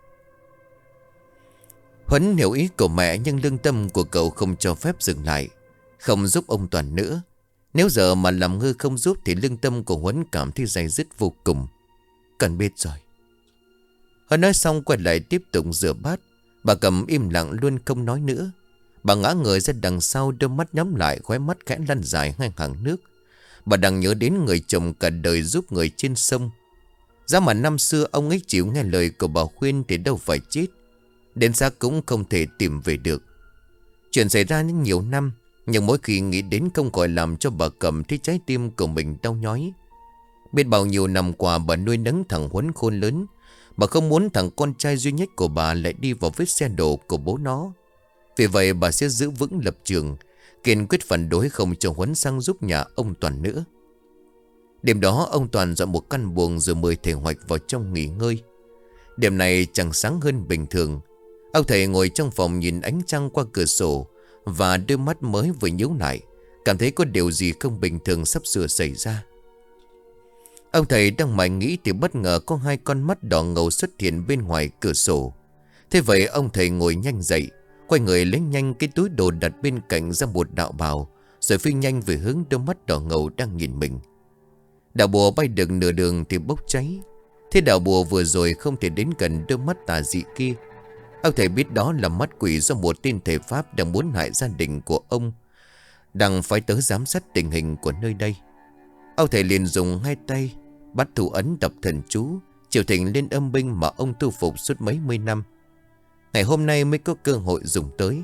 Huấn hiểu ý của mẹ, nhưng lương tâm của cậu không cho phép dừng lại, không giúp ông Toàn nữa. Nếu giờ mà làm ngơ không giúp thì lương tâm của Huấn cảm thấy day dứt vô cùng. Cần biết rồi. Huấn nói xong quay lại tiếp tục rửa bát. Bà Cầm im lặng luôn không nói nữa. Bà ngã người ra đằng sau, đôi mắt nhắm lại, khóe mắt khẽ lăn dài hai hàng nước. Bà đang nhớ đến người chồng cả đời giúp người trên sông. Giá mà năm xưa ông ấy chịu nghe lời của bà khuyên thì đâu phải chết, đến xác cũng không thể tìm về được. Chuyện xảy ra đến nhiều năm, nhưng mỗi khi nghĩ đến không khỏi làm cho bà Cầm thấy trái tim của mình đau nhói. Biết bao nhiêu năm qua bà nuôi nấng thằng Huấn khôn lớn. Bà không muốn thằng con trai duy nhất của bà lại đi vào vết xe đổ của bố nó. Vì vậy bà sẽ giữ vững lập trường, kiên quyết phản đối không cho Huấn sang giúp nhà ông Toàn nữa. Đêm đó ông Toàn dọn một căn buồng rồi mời thầy Hoạch vào trong nghỉ ngơi. Đêm này chẳng sáng hơn bình thường. Ông thầy ngồi trong phòng nhìn ánh trăng qua cửa sổ, và đôi mắt mới vừa nhíu lại, cảm thấy có điều gì không bình thường sắp sửa xảy ra. Ông thầy đang mải nghĩ thì bất ngờ có hai con mắt đỏ ngầu xuất hiện bên ngoài cửa sổ. Thế vậy ông thầy ngồi nhanh dậy, quay người lấy nhanh cái túi đồ đặt bên cạnh ra một đạo bào, rồi phi nhanh về hướng đôi mắt đỏ ngầu đang nhìn mình. Đạo bùa bay được nửa đường thì bốc cháy. Thế đạo bùa vừa rồi không thể đến gần đôi mắt tà dị kia. Ông thầy biết đó là mắt quỷ do một tên thể pháp đang muốn hại gia đình của ông, đang phải tới giám sát tình hình của nơi đây. Ông thầy liền dùng hai tay bắt thủ ấn đọc thần chú, triệu thỉnh lên âm binh mà ông tu phục suốt mấy mươi năm. Ngày hôm nay mới có cơ hội dùng tới.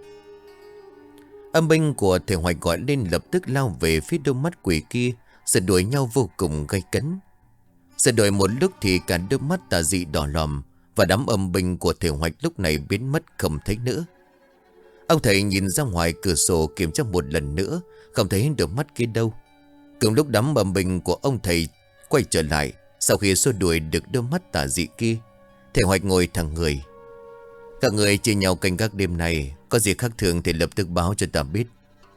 Âm binh của thầy Hoạch gọi lên lập tức lao về phía đôi mắt quỷ kia, rồi đuổi nhau vô cùng gay cấn. Rồi đuổi một lúc thì cả đôi mắt tà dị đỏ lòm, và đám âm binh của Thể Hoạch lúc này biến mất không thấy nữa. Ông thầy nhìn ra ngoài cửa sổ kiểm tra một lần nữa, không thấy được mắt kia đâu. Cùng lúc đám âm binh của ông thầy quay trở lại, sau khi xua đuổi được đôi mắt tà dị kia, Thể Hoạch ngồi thẳng người. Các người chia nhau canh gác đêm này, có gì khác thường thì lập tức báo cho ta biết.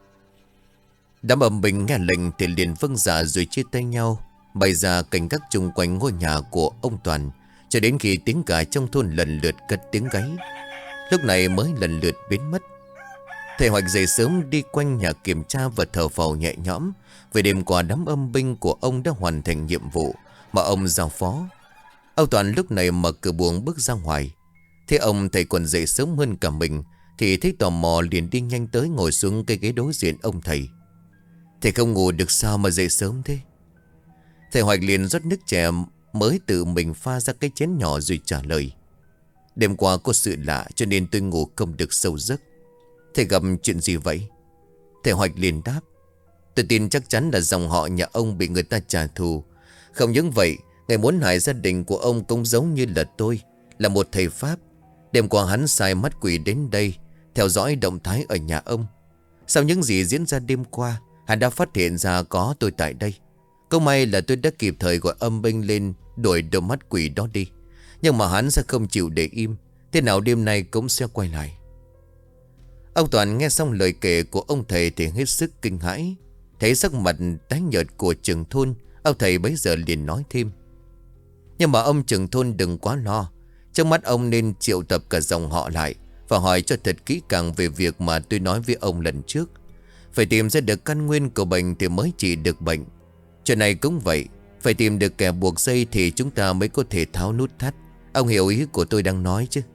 Đám âm binh nghe lệnh thì liền vâng dạ rồi chia tay nhau, bay ra canh gác chung quanh ngôi nhà của ông Toàn, cho đến khi tiếng gà trong thôn lần lượt cất tiếng gáy, lúc này mới lần lượt biến mất. Thể Hoạch dậy sớm đi quanh nhà kiểm tra và thở phào nhẹ nhõm. Về đêm qua đám âm binh của ông đã hoàn thành nhiệm vụ mà ông giao phó. Ông Toàn lúc này mở cửa buồng bước ra ngoài. Thế ông thầy còn dậy sớm hơn cả mình, thì thấy tò mò liền đi nhanh tới ngồi xuống cái ghế đối diện ông thầy. Thầy không ngủ được sao mà dậy sớm thế? Thầy Hoạch liền rót nước chè mới tự mình pha ra cái chén nhỏ rồi trả lời. Đêm qua có sự lạ cho nên tôi ngủ không được sâu giấc. Thầy gặp chuyện gì vậy? Thầy Hoạch liền đáp. Tôi tin chắc chắn là dòng họ nhà ông bị người ta trả thù. Không những vậy, người muốn hại gia đình của ông cũng giống như là tôi, là một thầy Pháp. Đêm qua hắn sai mắt quỷ đến đây, theo dõi động thái ở nhà ông. Sau những gì diễn ra đêm qua, hắn đã phát hiện ra có tôi tại đây. Câu may là tôi đã kịp thời gọi âm binh lên đuổi đôi mắt quỷ đó đi. Nhưng mà hắn sẽ không chịu để im, thế nào đêm nay cũng sẽ quay lại. Ông Toàn nghe xong lời kể của ông thầy thì hết sức kinh hãi. Thấy sắc mặt tái nhợt của trưởng thôn, ông thầy bấy giờ liền nói thêm. Nhưng mà ông trưởng thôn đừng quá lo. Trong mắt ông nên triệu tập cả dòng họ lại và hỏi cho thật kỹ càng về việc mà tôi nói với ông lần trước. Phải tìm ra được căn nguyên của bệnh thì mới trị được bệnh. Chuyện này cũng vậy, phải tìm được kẻ buộc dây thì chúng ta mới có thể tháo nút thắt. Ông hiểu ý của tôi đang nói chứ?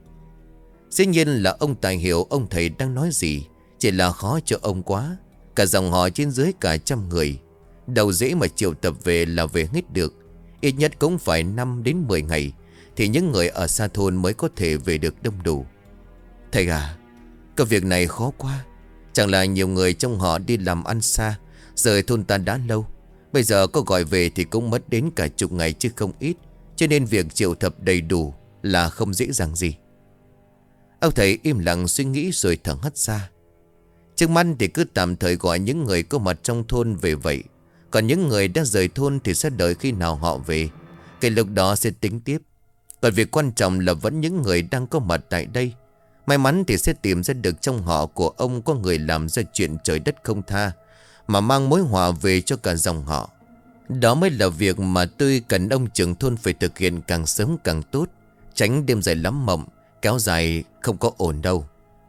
Dĩ nhiên là ông Tài hiểu ông thầy đang nói gì, chỉ là khó cho ông quá. Cả dòng họ trên dưới cả trăm người, đầu dễ mà triệu tập về là về hết được. Ít nhất cũng phải năm đến mười ngày thì những người ở xa thôn mới có thể về được đông đủ. Thầy à, cái việc này khó quá. Chẳng là nhiều người trong họ đi làm ăn xa, rời thôn ta đã lâu. Bây giờ có gọi về thì cũng mất đến cả chục ngày chứ không ít. Cho nên việc triệu tập đầy đủ là không dễ dàng gì. Ông thầy im lặng suy nghĩ rồi thở hắt ra. Trước mắt thì cứ tạm thời gọi những người có mặt trong thôn về vậy. Còn những người đã rời thôn thì sẽ đợi khi nào họ về. Cái lúc đó sẽ tính tiếp. Còn việc quan trọng là vẫn những người đang có mặt tại đây. May mắn thì sẽ tìm ra được trong họ của ông có người làm ra chuyện trời đất không tha, mà mang mối họa về cho cả dòng họ. Đó mới là việc mà tôi cần ông trưởng thôn phải thực hiện càng sớm càng tốt. Tránh đêm dài lắm mộng, kéo dài không có ổn đâu.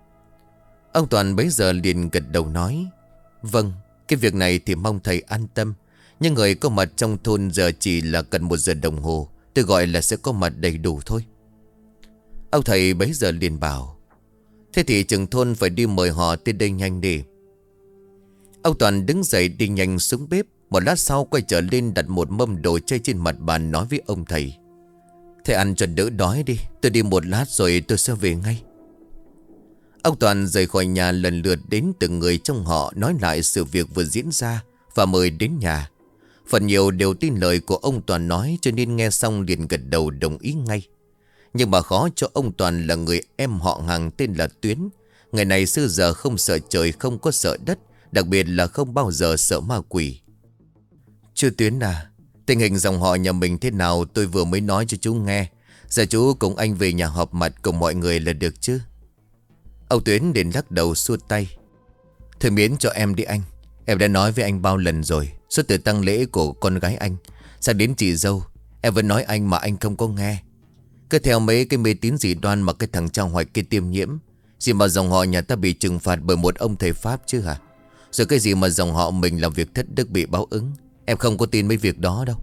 Ông Toàn bấy giờ liền gật đầu nói. Vâng, cái việc này thì mong thầy an tâm. Nhưng người có mặt trong thôn giờ chỉ là cần một giờ đồng hồ, tôi gọi là sẽ có mặt đầy đủ thôi. Ông thầy bấy giờ liền bảo. Thế thì trưởng thôn phải đi mời họ tới đây nhanh đi. Ông Toàn đứng dậy đi nhanh xuống bếp. Một lát sau quay trở lên đặt một mâm đồ chay trên mặt bàn nói với ông thầy. Thầy ăn cho đỡ đói đi, tôi đi một lát rồi tôi sẽ về ngay. Ông Toàn rời khỏi nhà lần lượt đến từng người trong họ nói lại sự việc vừa diễn ra và mời đến nhà. Phần nhiều đều tin lời của ông Toàn nói cho nên nghe xong liền gật đầu đồng ý ngay. Nhưng mà khó cho ông Toàn là người em họ hàng tên là Tuyến. Người này xưa giờ không sợ trời không có sợ đất, đặc biệt là không bao giờ sợ ma quỷ. Chú Tuyến à, tình hình dòng họ nhà mình thế nào tôi vừa mới nói cho chú nghe. Giờ chú cùng anh về nhà họp mặt cùng mọi người là được chứ? Ông Tuyến liền lắc đầu xua tay. Thôi miễn cho em đi anh. Em đã nói với anh bao lần rồi. Suốt từ tang lễ của con gái anh sang đến chị dâu, em vẫn nói anh mà anh không có nghe. Cứ theo mấy cái mê tín dị đoan mà cái thằng Trang Hoạch kia tiêm nhiễm. Gì mà dòng họ nhà ta bị trừng phạt bởi một ông thầy Pháp chứ hả? Rồi cái gì mà dòng họ mình làm việc thất đức bị báo ứng. Em không có tin mấy việc đó đâu.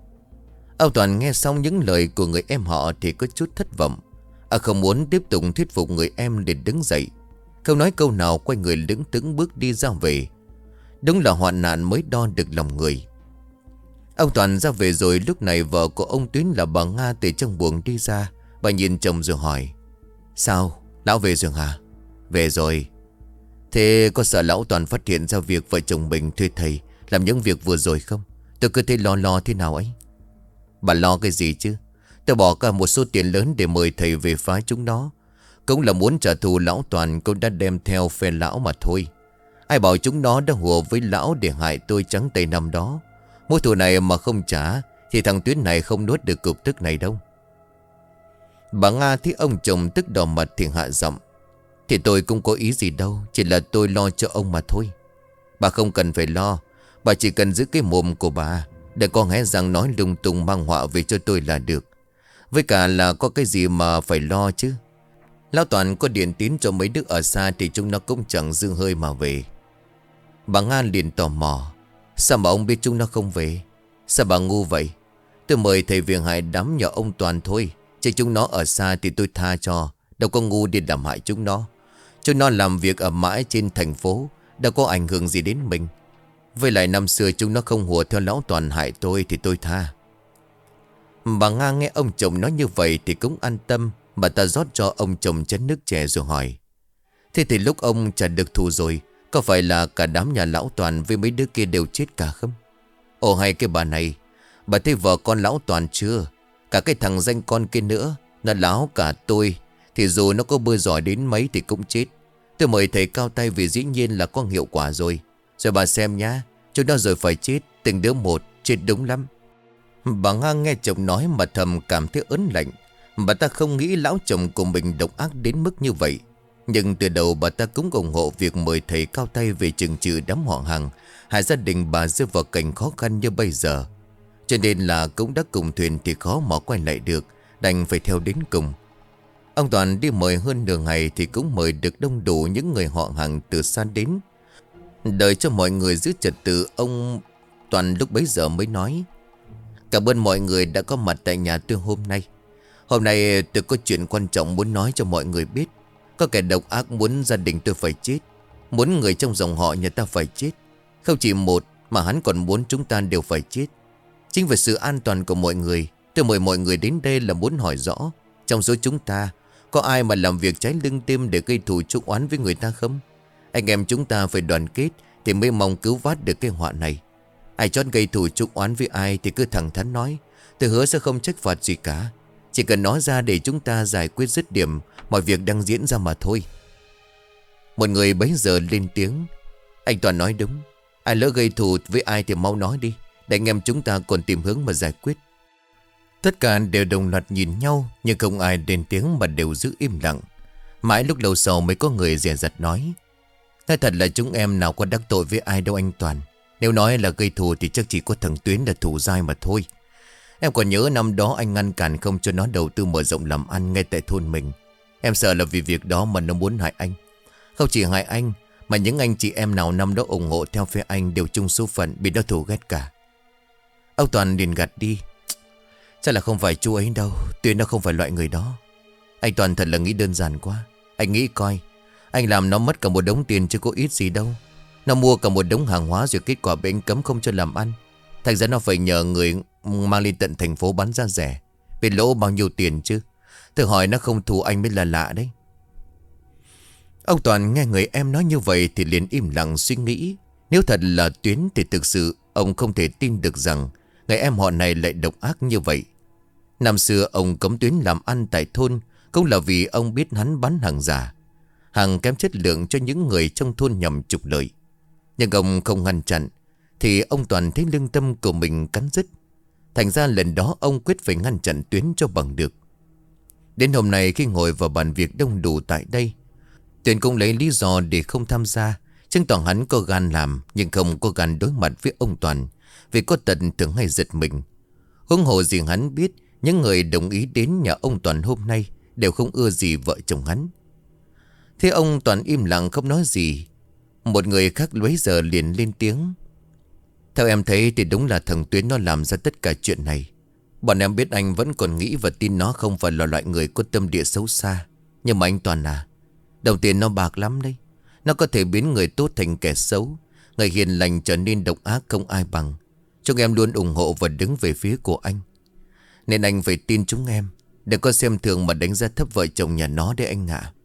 Ông Toàn nghe xong những lời của người em họ thì có chút thất vọng. À không muốn tiếp tục thuyết phục người em để đứng dậy. Không nói câu nào quay người lững thững bước đi ra về. Đúng là hoạn nạn mới đo được lòng người. Ông Toàn ra về rồi lúc này vợ của ông Tuyến là bà Nga từ trong buồng đi ra. Bà nhìn chồng rồi hỏi. Sao? Lão về rồi hả? Về rồi. Thế có sợ lão Toàn phát hiện ra việc vợ chồng mình thuê thầy làm những việc vừa rồi không? Tôi cứ thấy lo lo thế nào ấy. Bà lo cái gì chứ? Tôi bỏ cả một số tiền lớn để mời thầy về phái chúng nó. Cũng là muốn trả thù lão Toàn cũng đã đem theo phe lão mà thôi. Ai bảo chúng nó đã hùa với lão để hại tôi trắng tay năm đó. Mối thù này mà không trả thì thằng Tuyến này không nuốt được cục tức này đâu. Bà Nga thấy ông chồng tức đỏ mặt thì hạ giọng. Thì tôi cũng có ý gì đâu, chỉ là tôi lo cho ông mà thôi. Bà không cần phải lo, bà chỉ cần giữ cái mồm của bà, để con hé răng nói lung tung mang họa về cho tôi là được. Với cả là có cái gì mà phải lo chứ. Lão Toàn có điện tín cho mấy đứa ở xa thì chúng nó cũng chẳng dư hơi mà về. Bà Nga liền tò mò. Sao mà ông biết chúng nó không về? Sao bà ngu vậy? Tôi mời thầy về hại đám nhỏ ông Toàn thôi. Chứ chúng nó ở xa thì tôi tha cho. Đâu có ngu đi làm hại chúng nó. Chúng nó làm việc ở mãi trên thành phố, đâu có ảnh hưởng gì đến mình. Với lại năm xưa chúng nó không hùa theo lão Toàn hại tôi thì tôi tha. Bà Nga nghe ông chồng nói như vậy thì cũng an tâm. Bà ta rót cho ông chồng chén nước chè rồi hỏi. Thế thì lúc ông trả được thù rồi, có phải là cả đám nhà lão Toàn với mấy đứa kia đều chết cả không? Ồ hay cái bà này, bà thấy vợ con lão Toàn chưa? Cả cái thằng danh con kia nữa, nó láo cả tôi. Thì dù nó có bơi giỏi đến mấy thì cũng chết. Tôi mời thầy cao tay vì dĩ nhiên là có hiệu quả rồi. Rồi bà xem nhá, chúng nó rồi phải chết, từng đứa một, chết đúng lắm. Bà Nga nghe chồng nói mà thầm cảm thấy ớn lạnh. Bà ta không nghĩ lão chồng của mình độc ác đến mức như vậy. Nhưng từ đầu bà ta cũng ủng hộ việc mời thầy cao tay về trừng trị đám họ hàng, hai gia đình bà rơi vào cảnh khó khăn như bây giờ. Cho nên là cũng đã cùng thuyền thì khó mà quay lại được, đành phải theo đến cùng. Ông Toàn đi mời hơn nửa ngày thì cũng mời được đông đủ những người họ hàng từ xa đến. Đợi cho mọi người giữ trật tự, ông Toàn lúc bấy giờ mới nói. Cảm ơn mọi người đã có mặt tại nhà tôi hôm nay. Hôm nay tôi có chuyện quan trọng muốn nói cho mọi người biết. Có kẻ độc ác muốn gia đình tôi phải chết, muốn người trong dòng họ nhà ta phải chết. Không chỉ một mà hắn còn muốn chúng ta đều phải chết. Chính vì sự an toàn của mọi người, tôi mời mọi người đến đây là muốn hỏi rõ, trong số chúng ta có ai mà làm việc trái lưng tim để gây thù chuốc oán với người ta không? Anh em chúng ta phải đoàn kết thì mới mong cứu vãt được cái họa này. Ai chót gây thù chuốc oán với ai thì cứ thẳng thắn nói. Tôi hứa sẽ không trách phạt gì cả. Chỉ cần nói ra để chúng ta giải quyết dứt điểm mọi việc đang diễn ra mà thôi. Một người bấy giờ lên tiếng. Anh Toàn nói đúng. Ai lỡ gây thù với ai thì mau nói đi, để anh em chúng ta còn tìm hướng mà giải quyết. Tất cả đều đồng loạt nhìn nhau, nhưng không ai lên tiếng mà đều giữ im lặng. Mãi lúc lâu sau mới có người dè dặt nói. Nói thật là chúng em nào có đắc tội với ai đâu anh Toàn. Nếu nói là gây thù thì chắc chỉ có thằng Tuyến là thù dai mà thôi. Em còn nhớ năm đó anh ngăn cản không cho nó đầu tư mở rộng làm ăn ngay tại thôn mình. Em sợ là vì việc đó mà nó muốn hại anh. Không chỉ hại anh, mà những anh chị em nào năm đó ủng hộ theo phe anh đều chung số phận bị nó thù ghét cả. Ông Toàn liền gạt đi. Chắc là không phải chú ấy đâu, Tuyến nó không phải loại người đó. Anh Toàn thật là nghĩ đơn giản quá. Anh nghĩ coi, anh làm nó mất cả một đống tiền chứ có ít gì đâu. Nó mua cả một đống hàng hóa rồi kết quả bị anh cấm không cho làm ăn. Thành ra nó phải nhờ người mang lên tận thành phố bán ra rẻ. Vì lỗ bao nhiêu tiền chứ. Thử hỏi nó không thù anh mới là lạ đấy. Ông Toàn nghe người em nói như vậy thì liền im lặng suy nghĩ. Nếu thật là Tuyến thì thực sự ông không thể tin được rằng người em họ này lại độc ác như vậy. Năm xưa ông cấm Tuyến làm ăn tại thôn cũng là vì ông biết hắn bán hàng giả, hàng kém chất lượng cho những người trong thôn nhằm trục lợi. Nhưng ông không ngăn chặn thì ông Toàn thấy lương tâm của mình cắn rứt. Thành ra lần đó ông quyết phải ngăn chặn Tuyến cho bằng được. Đến hôm nay khi ngồi vào bàn việc đông đủ tại đây, Tuyến cũng lấy lý do để không tham gia, chứng tỏ hắn có gan làm nhưng không có gan đối mặt với ông Toàn, vì có tật thường hay giật mình. Huống hồ gì hắn biết những người đồng ý đến nhà ông Toàn hôm nay đều không ưa gì vợ chồng hắn. Thế ông Toàn im lặng không nói gì. Một người khác bấy giờ liền lên tiếng. Theo em thấy thì đúng là thằng Tuyến nó làm ra tất cả chuyện này. Bọn em biết anh vẫn còn nghĩ và tin nó không phải là loại người có tâm địa xấu xa. Nhưng mà anh Toàn à, đồng tiền nó bạc lắm đấy. Nó có thể biến người tốt thành kẻ xấu, người hiền lành trở nên độc ác không ai bằng. Chúng em luôn ủng hộ và đứng về phía của anh. Nên anh phải tin chúng em, đừng có xem thường mà đánh giá thấp vợ chồng nhà nó để anh ạ.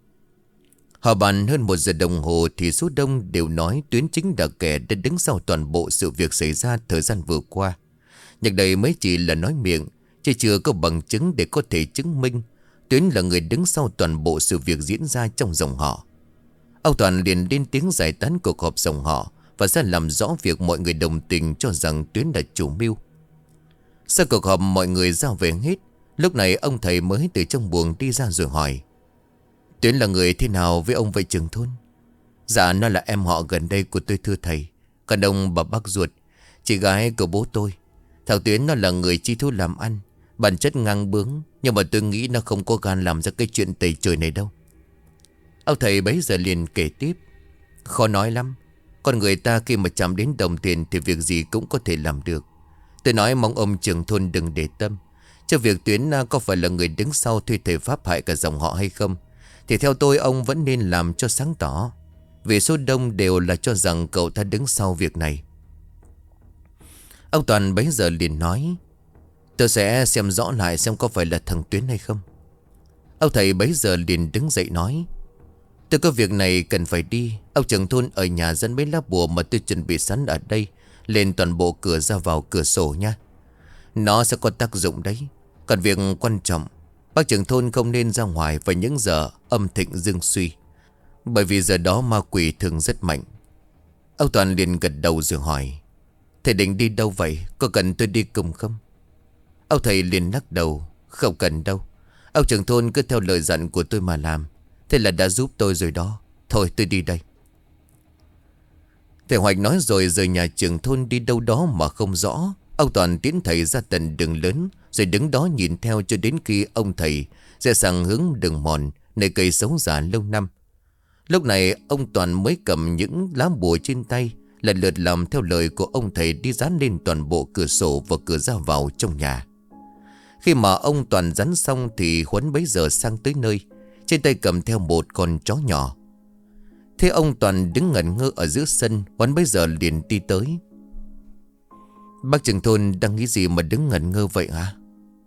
Họ bàn hơn một giờ đồng hồ thì số đông đều nói Tuyến chính là kẻ đã đứng sau toàn bộ sự việc xảy ra thời gian vừa qua. Nhưng đây mới chỉ là nói miệng, chứ chưa có bằng chứng để có thể chứng minh Tuyến là người đứng sau toàn bộ sự việc diễn ra trong dòng họ. Ông Toàn liền lên tiếng giải tán cuộc họp dòng họ và ra làm rõ việc mọi người đồng tình cho rằng Tuyến là chủ mưu. Sau cuộc họp mọi người ra về hết. Lúc này ông thầy mới từ trong buồng đi ra rồi hỏi: Tuyến là người thế nào với ông vậy trưởng thôn? Dạ nó là em họ gần đây của tôi thưa thầy. Còn ông bà bác ruột, chị gái của bố tôi. Thằng Tuyến nó là người chi thú làm ăn, bản chất ngang bướng. Nhưng mà tôi nghĩ nó không có gan làm ra cái chuyện tày trời này đâu. Ông thầy bấy giờ liền kể tiếp: Khó nói lắm. Con người ta khi mà chạm đến đồng tiền thì việc gì cũng có thể làm được. Tôi nói mong ông trưởng thôn đừng để tâm. Cho việc Tuyến có phải là người đứng sau thuê thầy pháp hại cả dòng họ hay không, thì theo tôi ông vẫn nên làm cho sáng tỏ. Vì số đông đều là cho rằng cậu ta đứng sau việc này. Ông Toàn bấy giờ liền nói: Tôi sẽ xem rõ lại xem có phải là thằng Tuyến hay không. Ông thầy bấy giờ liền đứng dậy nói: Tôi có việc này cần phải đi. Ông trưởng thôn ở nhà dẫn mấy lá bùa mà tôi chuẩn bị sẵn ở đây lên toàn bộ cửa ra vào cửa sổ nha. Nó sẽ có tác dụng đấy. Còn việc quan trọng, bác trưởng thôn không nên ra ngoài vào những giờ âm thịnh dương suy, bởi vì giờ đó ma quỷ thường rất mạnh. Ông Toàn liền gật đầu rồi hỏi: Thầy định đi đâu vậy? Có cần tôi đi cùng không? Ông thầy liền lắc đầu: Không cần đâu. Ông trưởng thôn cứ theo lời dặn của tôi mà làm. Thế là đã giúp tôi rồi đó. Thôi tôi đi đây. Thầy Hoạch nói rồi rời nhà trưởng thôn đi đâu đó mà không rõ. Ông Toàn tiến thầy ra tận đường lớn, rồi đứng đó nhìn theo cho đến khi ông thầy rẽ sang hướng đường mòn nơi cây xấu già lâu năm. Lúc này ông Toàn mới cầm những lá bùa trên tay, lần lượt làm theo lời của ông thầy đi dán lên toàn bộ cửa sổ và cửa ra vào trong nhà. Khi mà ông Toàn dán xong thì Huấn bấy giờ sang tới nơi, trên tay cầm theo một con chó nhỏ. Thế ông Toàn đứng ngẩn ngơ ở giữa sân, Huấn bấy giờ liền đi tới. Bác trưởng thôn đang nghĩ gì mà đứng ngẩn ngơ vậy hả?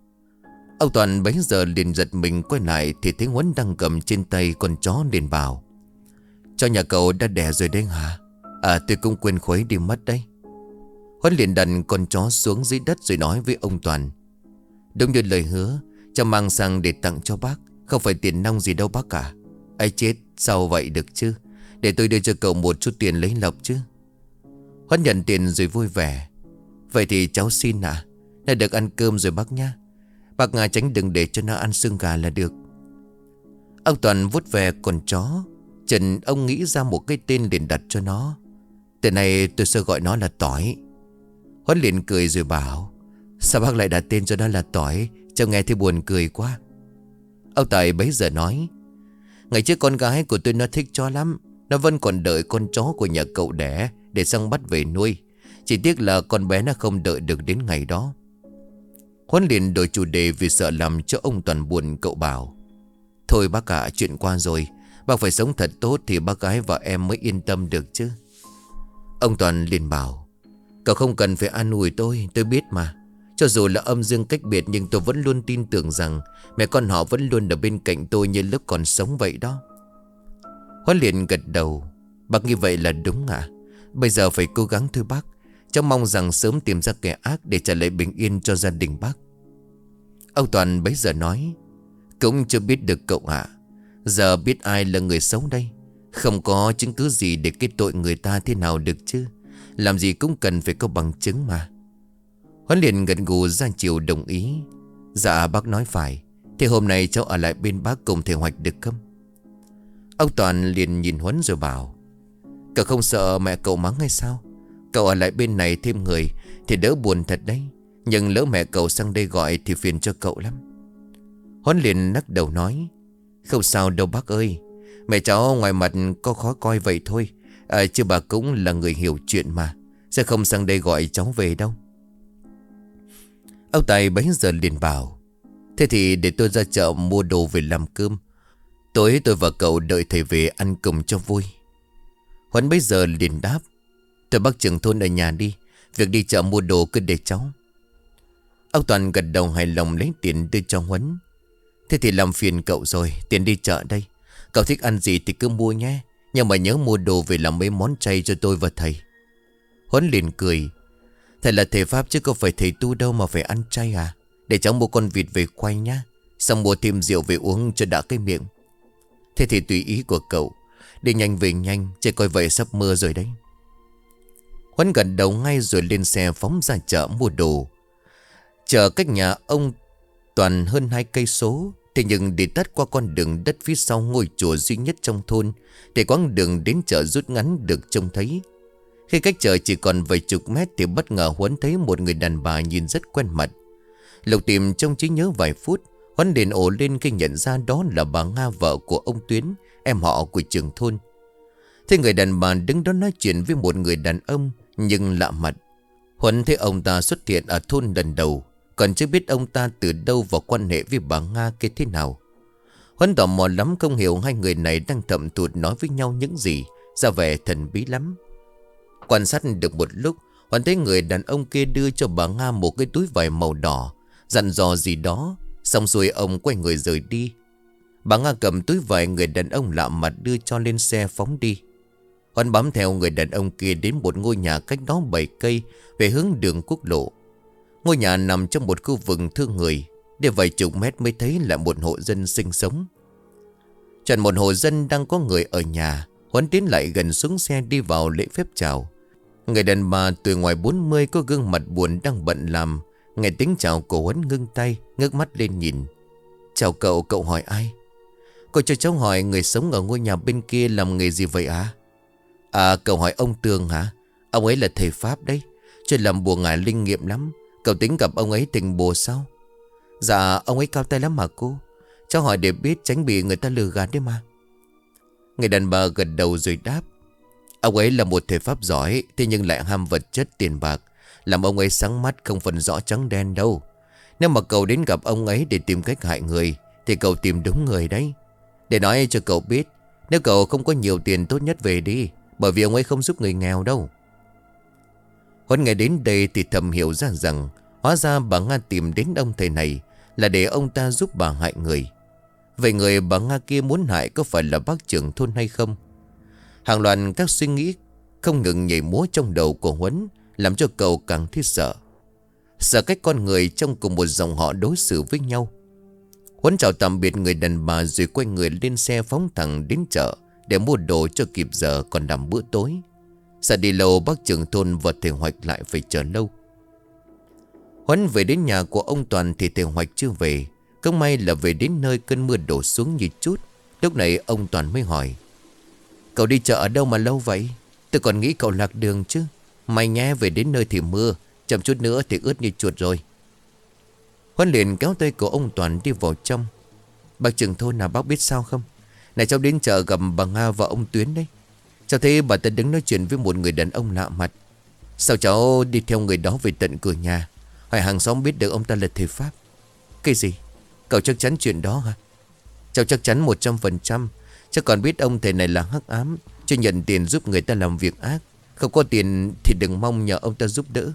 Ông Toàn bấy giờ liền giật mình quay lại thì thấy Huấn đang cầm trên tay con chó liền bảo: Cho nhà cậu đã đẻ rồi đấy hả? À tôi cũng quên khuấy đi mất đấy. Huấn liền đặt con chó xuống dưới đất rồi nói với ông Toàn: Đúng như lời hứa, cho mang sang để tặng cho bác. Không phải tiền nong gì đâu bác cả. Ai chết sao vậy được chứ? Để tôi đưa cho cậu một chút tiền lấy lộc chứ. Huấn nhận tiền rồi vui vẻ: Vậy thì cháu xin ạ. À, đã được ăn cơm rồi bác nhá. Bác à, tránh đừng để cho nó ăn xương gà là được. Ông Toàn vuốt về con chó. Trần ông nghĩ ra một cái tên liền đặt cho nó. Từ này tôi sẽ gọi nó là Tỏi. Huấn liền cười rồi bảo: Sao bác lại đặt tên cho nó là Tỏi? Cháu nghe thấy buồn cười quá. Ông Tài bấy giờ nói: Ngày trước con gái của tôi nó thích chó lắm. Nó vẫn còn đợi con chó của nhà cậu đẻ để sang bắt về nuôi. Chỉ tiếc là con bé nó không đợi được đến ngày đó. Huấn liền đổi chủ đề vì sợ làm cho ông Toàn buồn. Cậu bảo: Thôi bác ạ, chuyện qua rồi. Bác phải sống thật tốt thì bác gái và em mới yên tâm được chứ. Ông Toàn liền bảo: Cậu không cần phải an ủi tôi, tôi biết mà. Cho dù là âm dương cách biệt nhưng tôi vẫn luôn tin tưởng rằng mẹ con họ vẫn luôn ở bên cạnh tôi như lúc còn sống vậy đó. Huấn liền gật đầu: Bác như vậy là đúng ạ. À? Bây giờ phải cố gắng thôi bác. Cháu mong rằng sớm tìm ra kẻ ác để trả lại bình yên cho gia đình bác. Ông Toàn bấy giờ nói: Cũng chưa biết được cậu ạ. À. Giờ biết ai là người xấu đây? Không có chứng cứ gì để kết tội người ta thế nào được chứ. Làm gì cũng cần phải có bằng chứng mà. Huấn liền gật gù ra chiều đồng ý: Dạ bác nói phải. Thế hôm nay cháu ở lại bên bác cùng thầy Hoạch được không? Ông Toàn liền nhìn Huấn rồi bảo: Cậu không sợ mẹ cậu mắng hay sao? Cậu ở lại bên này thêm người thì đỡ buồn thật đấy. Nhưng lỡ mẹ cậu sang đây gọi thì phiền cho cậu lắm. Huấn liền lắc đầu nói: Không sao đâu bác ơi. Mẹ cháu ngoài mặt có khó coi vậy thôi, à, chứ bà cũng là người hiểu chuyện mà. Sẽ không sang đây gọi cháu về đâu. Ông Tài bấy giờ liền bảo: Thế thì để tôi ra chợ mua đồ về làm cơm. Tối tôi và cậu đợi thầy về ăn cùng cho vui. Huấn bấy giờ liền đáp: Tôi bác trưởng thôn ở nhà đi. Việc đi chợ mua đồ cứ để cháu. Ông Toàn gật đầu hài lòng lấy tiền đưa cho Huấn. Thế thì làm phiền cậu rồi. Tiền đi chợ đây. Cậu thích ăn gì thì cứ mua nhé. Nhưng mà nhớ mua đồ về làm mấy món chay cho tôi và thầy. Huấn liền cười: Thầy là thầy Pháp chứ không phải thầy tu đâu mà phải ăn chay à? Để cháu mua con vịt về quay nhá. Xong mua thêm rượu về uống cho đã cái miệng. Thế thì tùy ý của cậu. Đi nhanh về nhanh, chứ coi vậy sắp mưa rồi đấy. Huấn gật đầu ngay rồi lên xe phóng ra chợ mua đồ. Chợ cách nhà ông Toàn hơn hai cây số. Thế nhưng để tắt qua con đường đất phía sau ngôi chùa duy nhất trong thôn, để quãng đường đến chợ rút ngắn được trông thấy. Khi cách chợ chỉ còn vài chục mét thì bất ngờ Huấn thấy một người đàn bà nhìn rất quen mặt. Lục tìm trong trí nhớ vài phút, Huấn liền ồ lên khi nhận ra đó là bà Nga, vợ của ông Tuyến, em họ của trưởng thôn. Thế người đàn bà đứng đó nói chuyện với một người đàn ông nhưng lạ mặt. Huấn thấy ông ta xuất hiện ở thôn lần đầu, còn chưa biết ông ta từ đâu và quan hệ với bà Nga kia thế nào. Huấn tò mò lắm, không hiểu hai người này đang thầm thụt nói với nhau những gì, ra vẻ thần bí lắm. Quan sát được một lúc, Huấn thấy người đàn ông kia đưa cho bà Nga một cái túi vải màu đỏ, dặn dò gì đó. Xong rồi ông quay người rời đi. Bà Nga cầm túi vải người đàn ông lạ mặt đưa cho lên xe phóng đi. Huấn bám theo người đàn ông kia đến một ngôi nhà cách đó bảy cây về hướng đường quốc lộ. Ngôi nhà nằm trong một khu vực thương người. Đi vài chục mét mới thấy là một hộ dân sinh sống. Chọn một hộ dân đang có người ở nhà, Huấn tiến lại gần xuống xe đi vào lễ phép chào. Người đàn bà tuổi ngoài bốn mươi có gương mặt buồn đang bận làm. Nghe tiếng chào của Huấn ngưng tay, ngước mắt lên nhìn. Chào cậu, cậu hỏi ai? Cô cho cháu hỏi người sống ở ngôi nhà bên kia làm nghề gì vậy à? À, cậu hỏi ông Tường hả? Ông ấy là thầy Pháp đấy, chuyên làm bùa ngải linh nghiệm lắm. Cậu tính gặp ông ấy tình bùa sao? Dạ, ông ấy cao tay lắm mà cô. Cháu hỏi để biết tránh bị người ta lừa gạt đấy mà. Người đàn bà gật đầu rồi đáp. Ông ấy là một thầy Pháp giỏi, thế nhưng lại ham vật chất tiền bạc, làm ông ấy sáng mắt không phân rõ trắng đen đâu. Nếu mà cậu đến gặp ông ấy để tìm cách hại người thì cậu tìm đúng người đấy. Để nói cho cậu biết, nếu cậu không có nhiều tiền tốt nhất về đi, bởi vì ông ấy không giúp người nghèo đâu. Huấn nghe đến đây thì thầm hiểu ra rằng hóa ra bà Nga tìm đến ông thầy này là để ông ta giúp bà hại người. Vậy người bà Nga kia muốn hại có phải là bác trưởng thôn hay không? Hàng loạt các suy nghĩ không ngừng nhảy múa trong đầu của Huấn, làm cho cậu càng thấy sợ. Sợ cách con người trong cùng một dòng họ đối xử với nhau. Huấn chào tạm biệt người đàn bà rồi quay người lên xe phóng thẳng đến chợ để mua đồ cho kịp giờ còn làm bữa tối. Sợ đi lâu bác trưởng thôn và thầy Hoạch lại phải chờ lâu. Huấn về đến nhà của ông Toàn thì thầy Hoạch chưa về. Không may là về đến nơi cơn mưa đổ xuống như chút. Lúc này ông Toàn mới hỏi. Cậu đi chợ ở đâu mà lâu vậy? Tôi còn nghĩ cậu lạc đường chứ. May nhé, về đến nơi thì mưa, chậm chút nữa thì ướt như chuột rồi. Huấn liền kéo tay của ông Toàn đi vào trong. Bác trưởng thôn nào bác biết sao không? Này cháu đến chợ gặp bà Nga và ông Tuyến đấy. Cháu thấy bà ta đứng nói chuyện với một người đàn ông lạ mặt. Sao cháu đi theo người đó về tận cửa nhà, hỏi hàng xóm biết được ông ta là thầy Pháp? Cái gì? Cậu chắc chắn chuyện đó hả? Cháu chắc chắn một trăm phần trăm. Cháu còn biết ông thầy này là hắc ám, cho nhận tiền giúp người ta làm việc ác. Không có tiền thì đừng mong nhờ ông ta giúp đỡ.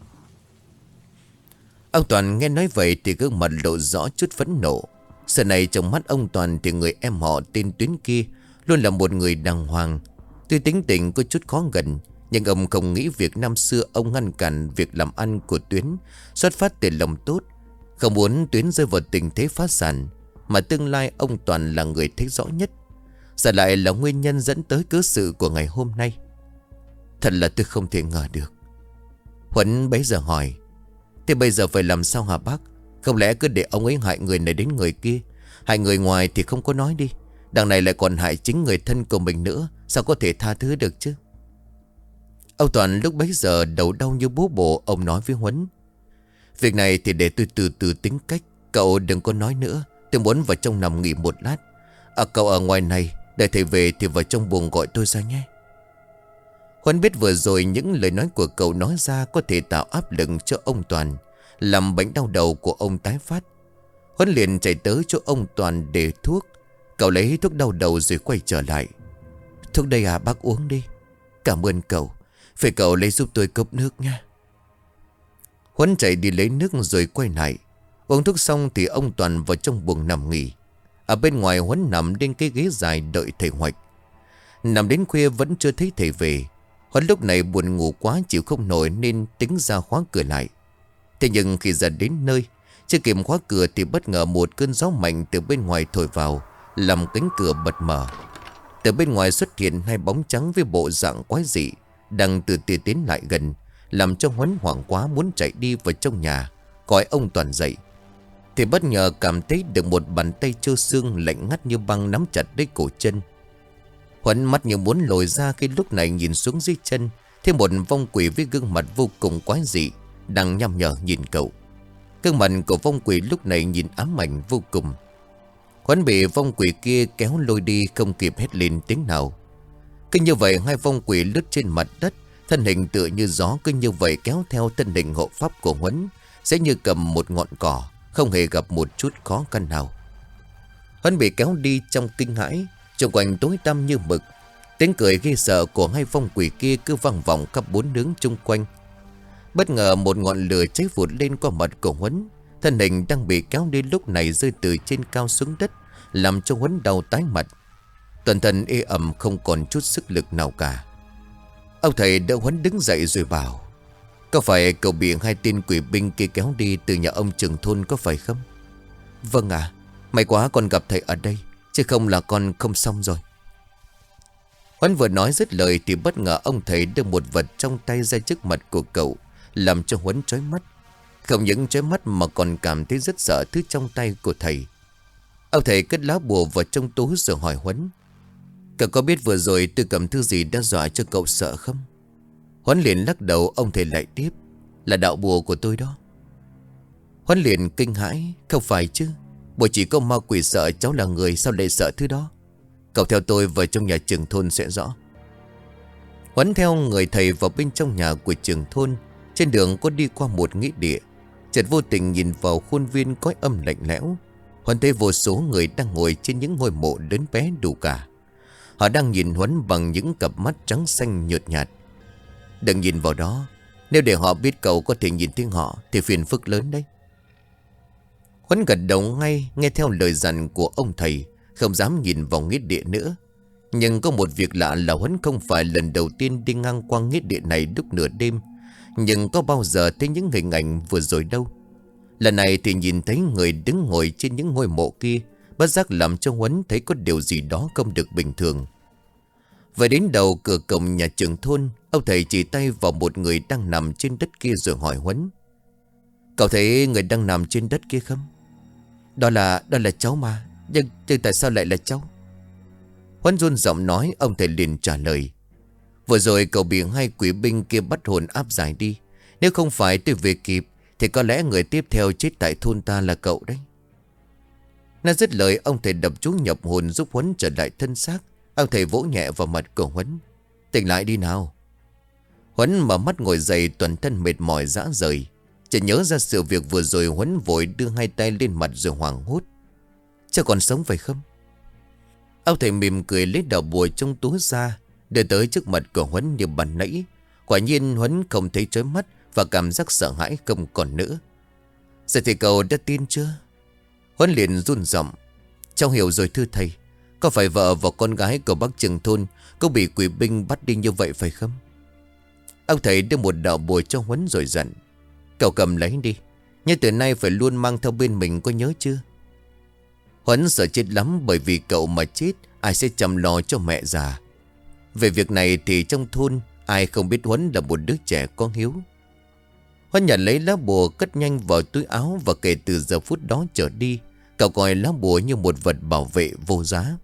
Ông Toàn nghe nói vậy thì gương mặt lộ rõ chút phẫn nộ. Giờ này trong mắt ông Toàn thì người em họ tên Tuyến kia luôn là một người đàng hoàng. Tuy tính tình có chút khó gần, nhưng ông không nghĩ việc năm xưa ông ngăn cản việc làm ăn của Tuyến xuất phát từ lòng tốt, không muốn Tuyến rơi vào tình thế phá sản, mà tương lai ông Toàn là người thấy rõ nhất. Giờ lại là nguyên nhân dẫn tới cớ sự của ngày hôm nay. Thật là tôi không thể ngờ được. Huấn bấy giờ hỏi. Thế bây giờ phải làm sao hả bác? Không lẽ cứ để ông ấy hại người này đến người kia? Hại người ngoài thì không có nói đi, đằng này lại còn hại chính người thân của mình nữa, sao có thể tha thứ được chứ? Ông Toàn lúc bấy giờ đầu đau như búa bổ. Ông nói với Huấn. Việc này thì để tôi từ từ tính cách. Cậu đừng có nói nữa, tôi muốn vào trong nằm nghỉ một lát. À, cậu ở ngoài này, để thầy về thì vào trong buồng gọi tôi ra nhé. Huấn biết vừa rồi những lời nói của cậu nói ra có thể tạo áp lực cho ông Toàn, làm bệnh đau đầu của ông tái phát. Huấn liền chạy tới chỗ ông Toàn để thuốc. Cậu lấy thuốc đau đầu rồi quay trở lại. Thuốc đây à, bác uống đi. Cảm ơn cậu. Phải cậu lấy giúp tôi cốc nước nha. Huấn chạy đi lấy nước rồi quay lại. Uống thuốc xong thì ông Toàn vào trong buồng nằm nghỉ. Ở bên ngoài Huấn nằm trên cái ghế dài đợi thầy Hoạch. Nằm đến khuya vẫn chưa thấy thầy về. Huấn lúc này buồn ngủ quá chịu không nổi nên tính ra khóa cửa lại. Thế nhưng khi ra đến nơi, Chưa kịp khóa cửa thì bất ngờ một cơn gió mạnh từ bên ngoài thổi vào, làm cánh cửa bật mở. Từ bên ngoài xuất hiện hai bóng trắng với bộ dạng quái dị, đang từ từ tiến lại gần, làm cho Huấn hoảng quá muốn chạy đi vào trong nhà gọi ông Toàn dậy. Thì bất ngờ cảm thấy được một bàn tay trơ xương lạnh ngắt như băng nắm chặt lấy cổ chân. Huấn mắt như muốn lồi ra khi lúc này nhìn xuống dưới chân, thêm một vong quỷ với gương mặt vô cùng quái dị đang nhăm nhở nhìn cậu. Gương mặt của vong quỷ lúc này nhìn ám ảnh vô cùng. Huấn bị vong quỷ kia kéo lôi đi, không kịp hét lên tiếng nào. Cứ như vậy hai vong quỷ lướt trên mặt đất, thân hình tựa như gió, cứ như vậy kéo theo thân hình hộ pháp của Huấn, sẽ như cầm một ngọn cỏ, không hề gặp một chút khó khăn nào. Huấn bị kéo đi trong kinh hãi, xung quanh tối tăm như mực. Tiếng cười ghê sợ của hai vong quỷ kia cứ vang vọng khắp bốn hướng chung quanh. Bất ngờ một ngọn lửa cháy vụt lên qua mặt của Huấn. Thân hình đang bị kéo đi lúc này rơi từ trên cao xuống đất, làm cho Huấn đau tái mặt. Toàn thân ê ẩm, không còn chút sức lực nào cả. Ông thầy đỡ Huấn đứng dậy rồi bảo: "Có phải cậu bị hai tên quỷ binh kia kéo đi từ nhà ông trưởng thôn có phải không?" "Vâng ạ, may quá con gặp thầy ở đây, chứ không là con không xong rồi." Huấn vừa nói dứt lời thì bất ngờ ông thầy đưa một vật trong tay ra trước mặt của cậu, làm cho Huấn chói mắt. Không những chói mắt mà còn cảm thấy rất sợ thứ trong tay của thầy. Ông thầy cất lá bùa vào trong túi rồi hỏi Huấn: "Cậu có biết vừa rồi tôi cầm thứ gì đã dọa cho cậu sợ không?" Huấn liền lắc đầu. Ông thầy lại tiếp: "Là đạo bùa của tôi đó." Huấn liền kinh hãi: "Không phải chứ, bùa chỉ có ma quỷ sợ, cháu là người sao lại sợ thứ đó? Cậu theo tôi vào trong nhà trưởng thôn sẽ rõ." Huấn theo người thầy vào bên trong nhà của trưởng thôn. Trên đường có đi qua một nghĩa địa, chợt vô tình nhìn vào khuôn viên cõi âm lạnh lẽo. Huấn thấy vô số người đang ngồi trên những ngôi mộ lớn bé đủ cả. Họ đang nhìn Huấn bằng những cặp mắt trắng xanh nhợt nhạt. "Đừng nhìn vào đó, nếu để họ biết cậu có thể nhìn thấy họ thì phiền phức lớn đấy." Huấn gật đầu ngay, nghe theo lời dặn của ông thầy, không dám nhìn vào nghĩa địa nữa. Nhưng có một việc lạ là Huấn không phải lần đầu tiên đi ngang qua nghĩa địa này lúc nửa đêm, nhưng có bao giờ thấy những hình ảnh vừa rồi đâu. Lần này thì nhìn thấy người đứng ngồi trên những ngôi mộ kia, bất giác làm cho Huấn thấy có điều gì đó không được bình thường. Về đến đầu cửa cổng nhà trưởng thôn, ông thầy chỉ tay vào một người đang nằm trên đất kia rồi hỏi Huấn: "Cậu thấy người đang nằm trên đất kia không?" Đó là, đó là cháu mà. Nhưng, nhưng tại sao lại là cháu?" Huấn run giọng nói. Ông thầy liền trả lời: "Vừa rồi cậu bị hai quỷ binh kia bắt hồn áp giải đi. Nếu không phải tôi về kịp thì có lẽ người tiếp theo chết tại thôn ta là cậu đấy." Nói dứt lời, ông thầy đập chú nhập hồn giúp Huấn trở lại thân xác. Ông thầy vỗ nhẹ vào mặt của Huấn: "Tỉnh lại đi nào." Huấn mở mắt ngồi dậy, toàn thân mệt mỏi rã rời. Chợt nhớ ra sự việc vừa rồi, Huấn vội đưa hai tay lên mặt rồi hoảng hốt: "Cháu còn sống phải không?" Ông thầy mỉm cười lấy đạo bùa trong túi ra, đưa tới trước mặt của Huấn như ban nãy. Quả nhiên Huấn không thấy chói mắt và cảm giác sợ hãi không còn nữa. "Giờ thì cậu đã tin chưa?" Huấn liền run giọng: "Cháu hiểu rồi thưa thầy. Có phải vợ và con gái của bác trưởng thôn cũng bị quỷ binh bắt đi như vậy phải không?" Ông thầy đưa một đạo bùa cho Huấn rồi dặn: "Cậu cầm lấy đi, nhưng từ nay phải luôn mang theo bên mình, có nhớ chưa?" Huấn sợ chết lắm, bởi vì cậu mà chết ai sẽ chăm lo cho mẹ già. Về việc này thì trong thôn ai không biết Huấn là một đứa trẻ có hiếu. Huấn nhận lấy lá bùa cất nhanh vào túi áo, và kể từ giờ phút đó trở đi, cậu coi lá bùa như một vật bảo vệ vô giá.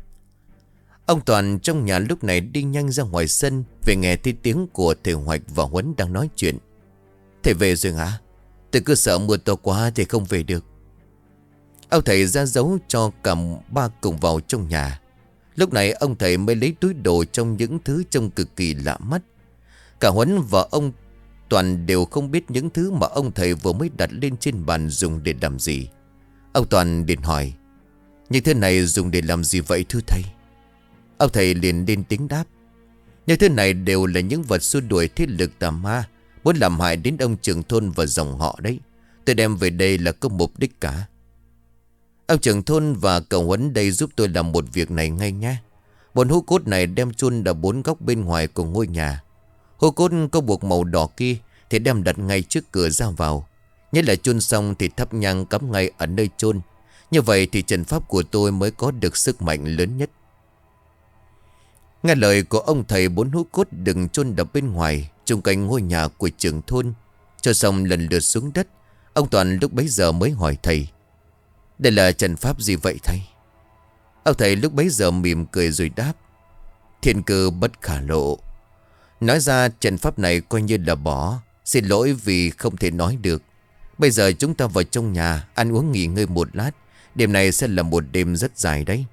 Ông Toàn trong nhà lúc này đi nhanh ra ngoài sân, về nghe thấy tiếng của thầy Hoạch và Huấn đang nói chuyện. "Thầy về rồi hả? Tôi cứ sợ mưa to quá thì không về được." Ông thầy ra dấu cho cả ba cùng vào trong nhà. Lúc này ông thầy mới lấy túi đồ trong những thứ trông cực kỳ lạ mắt. Cả Huấn và ông Toàn đều không biết những thứ mà ông thầy vừa mới đặt lên trên bàn dùng để làm gì. Ông Toàn liền hỏi: "Những thứ này dùng để làm gì vậy thưa thầy?" Ông thầy liền lên tiếng đáp: "Những thứ này đều là những vật xua đuổi thế lực tà ma, muốn làm hại đến ông trưởng thôn và dòng họ đấy. Tôi đem về đây là có mục đích cả. Ông trưởng thôn và cậu Huấn đây giúp tôi làm một việc này ngay nha. Bọn hũ cốt này đem chôn ở bốn góc bên ngoài của ngôi nhà. Hũ cốt có buộc màu đỏ kia thì đem đặt ngay trước cửa ra vào. Nhất là chôn xong thì thắp nhang cắm ngay ở nơi chôn. Như vậy thì trận pháp của tôi mới có được sức mạnh lớn nhất. Nghe lời của ông thầy, bốn hũ cốt đừng chôn đập bên ngoài chung quanh ngôi nhà của trưởng thôn. Cho xong lần lượt xuống đất, ông Toàn lúc bấy giờ mới hỏi thầy: đây là trận pháp gì vậy thầy? Ông thầy lúc bấy giờ mỉm cười rồi đáp: thiên cơ bất khả lộ. Nói ra trận pháp này coi như là bỏ. Xin lỗi vì không thể nói được. Bây giờ chúng ta vào trong nhà ăn uống nghỉ ngơi một lát. Đêm này sẽ là một đêm rất dài đấy.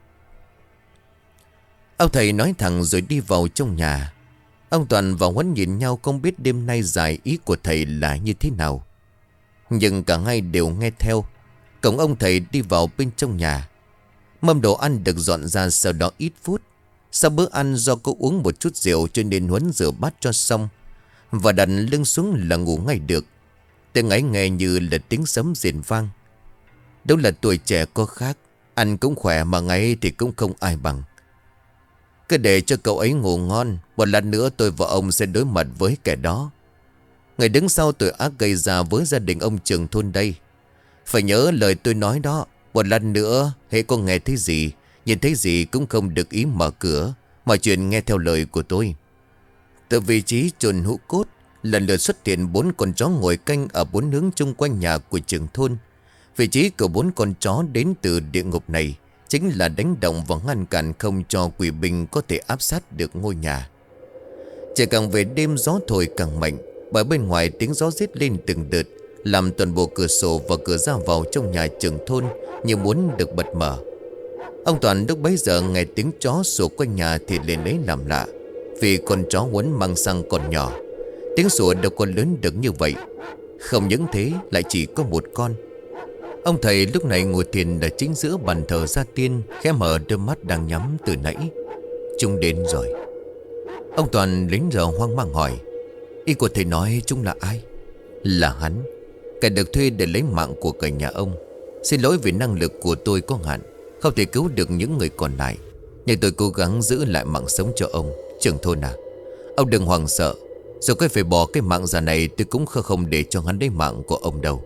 Ông thầy nói thẳng rồi đi vào trong nhà. Ông Toàn và Huấn nhìn nhau không biết đêm nay dài ý của thầy là như thế nào. Nhưng cả hai đều nghe theo. Cổng ông thầy đi vào bên trong nhà. Mâm đồ ăn được dọn ra sau đó ít phút. Sau bữa ăn do cô uống một chút rượu cho nên Huấn rửa bát cho xong và đặt lưng xuống là ngủ ngay được. Tiếng ấy nghe như là tiếng sấm rền vang. Đâu là tuổi trẻ có khác. Ăn cũng khỏe mà ngáy thì cũng không ai bằng. Cứ để cho cậu ấy ngủ ngon. Một lát nữa tôi và ông sẽ đối mặt với kẻ đó. Người đứng sau tội ác gây ra với gia đình ông trưởng thôn đây. Phải nhớ lời tôi nói đó. Một lát nữa hễ có nghe thấy gì, nhìn thấy gì cũng không được ý mở cửa. Mọi chuyện nghe theo lời của tôi. Từ vị trí chôn hũ cốt, lần lượt xuất hiện bốn con chó ngồi canh ở bốn hướng chung quanh nhà của trưởng thôn. Vị trí của bốn con chó đến từ địa ngục này chính là đánh động và ngăn cản không cho quỷ binh có thể áp sát được ngôi nhà. Trời càng về đêm gió thổi càng mạnh, bởi bên ngoài tiếng gió rít lên từng đợt, làm toàn bộ cửa sổ và cửa ra vào trong nhà trưởng thôn như muốn được bật mở. Ông Toàn lúc bấy giờ nghe tiếng chó sủa quanh nhà thì lên lấy làm lạ. Vì con chó Huấn mang xăng còn nhỏ, tiếng sủa đâu có lớn được như vậy. Không những thế lại chỉ có một con. Ông thầy lúc này ngồi thiền ở chính giữa bàn thờ gia tiên, khẽ mở đôi mắt đang nhắm từ nãy. Chúng đến rồi. Ông Toàn lính giờ hoang mang hỏi: ý của thầy nói chúng là ai? Là hắn, kẻ được thuê để lấy mạng của cả nhà ông. Xin lỗi vì năng lực của tôi có hạn, không thể cứu được những người còn lại, nhưng tôi cố gắng giữ lại mạng sống cho ông. Trưởng thôn à, ông đừng hoảng sợ. Dù có phải bỏ cái mạng già này, tôi cũng không để cho hắn lấy mạng của ông đâu.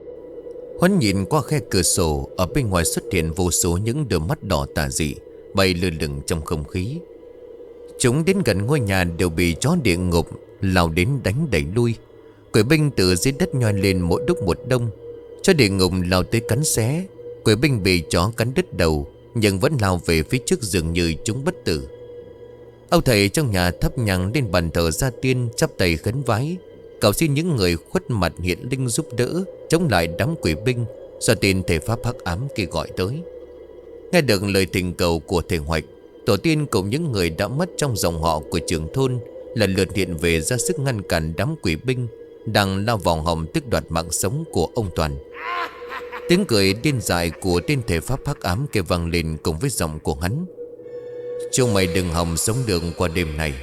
Huấn nhìn qua khe cửa sổ, ở bên ngoài xuất hiện vô số những đôi mắt đỏ tà dị bay lơ lửng trong không khí. Chúng đến gần ngôi nhà đều bị chó địa ngục lao đến đánh đẩy lui. Quỷ binh từ dưới đất nhoi lên mỗi lúc một đông. Chó địa ngục lao tới cắn xé. Quỷ binh bị chó cắn đứt đầu, nhưng vẫn lao về phía trước dường như chúng bất tử. Ông thầy trong nhà thắp nhang lên bàn thờ gia tiên, chắp tay khấn vái, cầu xin những người khuất mặt hiện linh giúp đỡ chống lại đám quỷ binh do tin thể pháp hắc ám kia gọi tới. Nghe được lời thỉnh cầu của thầy Hoạch, tổ tiên cùng những người đã mất trong dòng họ của trưởng thôn lần lượt hiện về ra sức ngăn cản đám quỷ binh đang lao vào hòng tước đoạt mạng sống của ông Toàn. Tiếng cười điên dại của tên thể pháp hắc ám kia vang lên cùng với giọng của hắn: chúng mày đừng hòng sống được qua đêm này.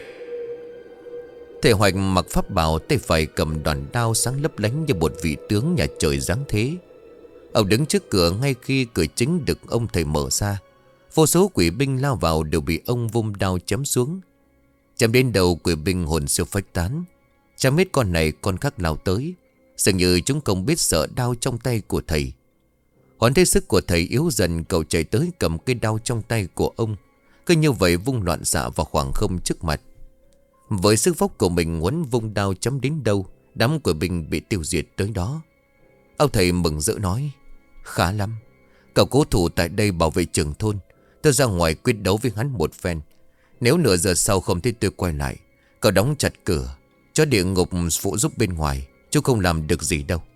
Thầy Hoạch mặc pháp bào, tay phải cầm đoàn đao sáng lấp lánh như một vị tướng nhà trời giáng thế. Ông đứng trước cửa ngay khi cửa chính được ông thầy mở ra. Vô số quỷ binh lao vào đều bị ông vung đao chém xuống. Chém đến đầu quỷ binh hồn siêu phách tán. Chém hết con này con khác lao tới, dường như chúng không biết sợ đao trong tay của thầy. Hoán thấy sức của thầy yếu dần, cậu chạy tới cầm cây đao trong tay của ông, cứ như vậy vung loạn xạ vào khoảng không trước mặt. Với sức vóc của mình, Huấn vung đao chém đến đâu, đám quỷ binh bị tiêu diệt tới đó. Ông thầy mừng rỡ nói: khá lắm, cậu cố thủ tại đây bảo vệ trưởng thôn. Tôi ra ngoài quyết đấu với hắn một phen. Nếu nửa giờ sau không thấy tôi quay lại, cậu đóng chặt cửa, cho địa ngục phụ giúp bên ngoài, chú không làm được gì đâu.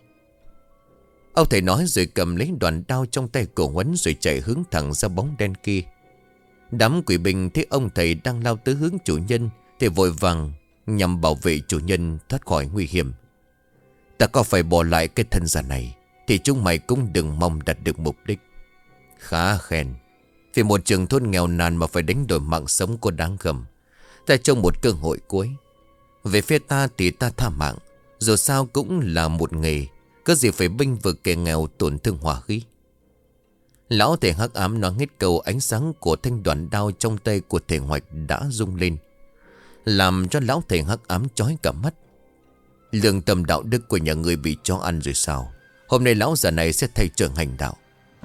Ông thầy nói rồi cầm lấy đoàn đao trong tay của Huấn rồi chạy hướng thẳng ra bóng đen kia. Đám quỷ binh thấy ông thầy đang lao tới hướng chủ nhân thì vội vàng nhằm bảo vệ chủ nhân thoát khỏi nguy hiểm. Ta có phải bỏ lại cái thân giả này thì chúng mày cũng đừng mong đạt được mục đích. Khá khen. Vì một trường thôn nghèo nàn mà phải đánh đổi mạng sống có đáng gầm. Ta trông một cơ hội cuối. Về phía ta thì ta tha mạng, dù sao cũng là một nghề, có gì phải bênh vực kẻ nghèo tổn thương hỏa khí. Lão thầy hắc ám nói hết câu, ánh sáng của thanh đoạn đao trong tay của thầy Hoạch đã rung lên, làm cho lão thầy hắc ám chói cả mắt. Lương tâm đạo đức của nhà ngươi bị chó ăn rồi sao? Hôm nay lão già này sẽ thay trưởng hành đạo.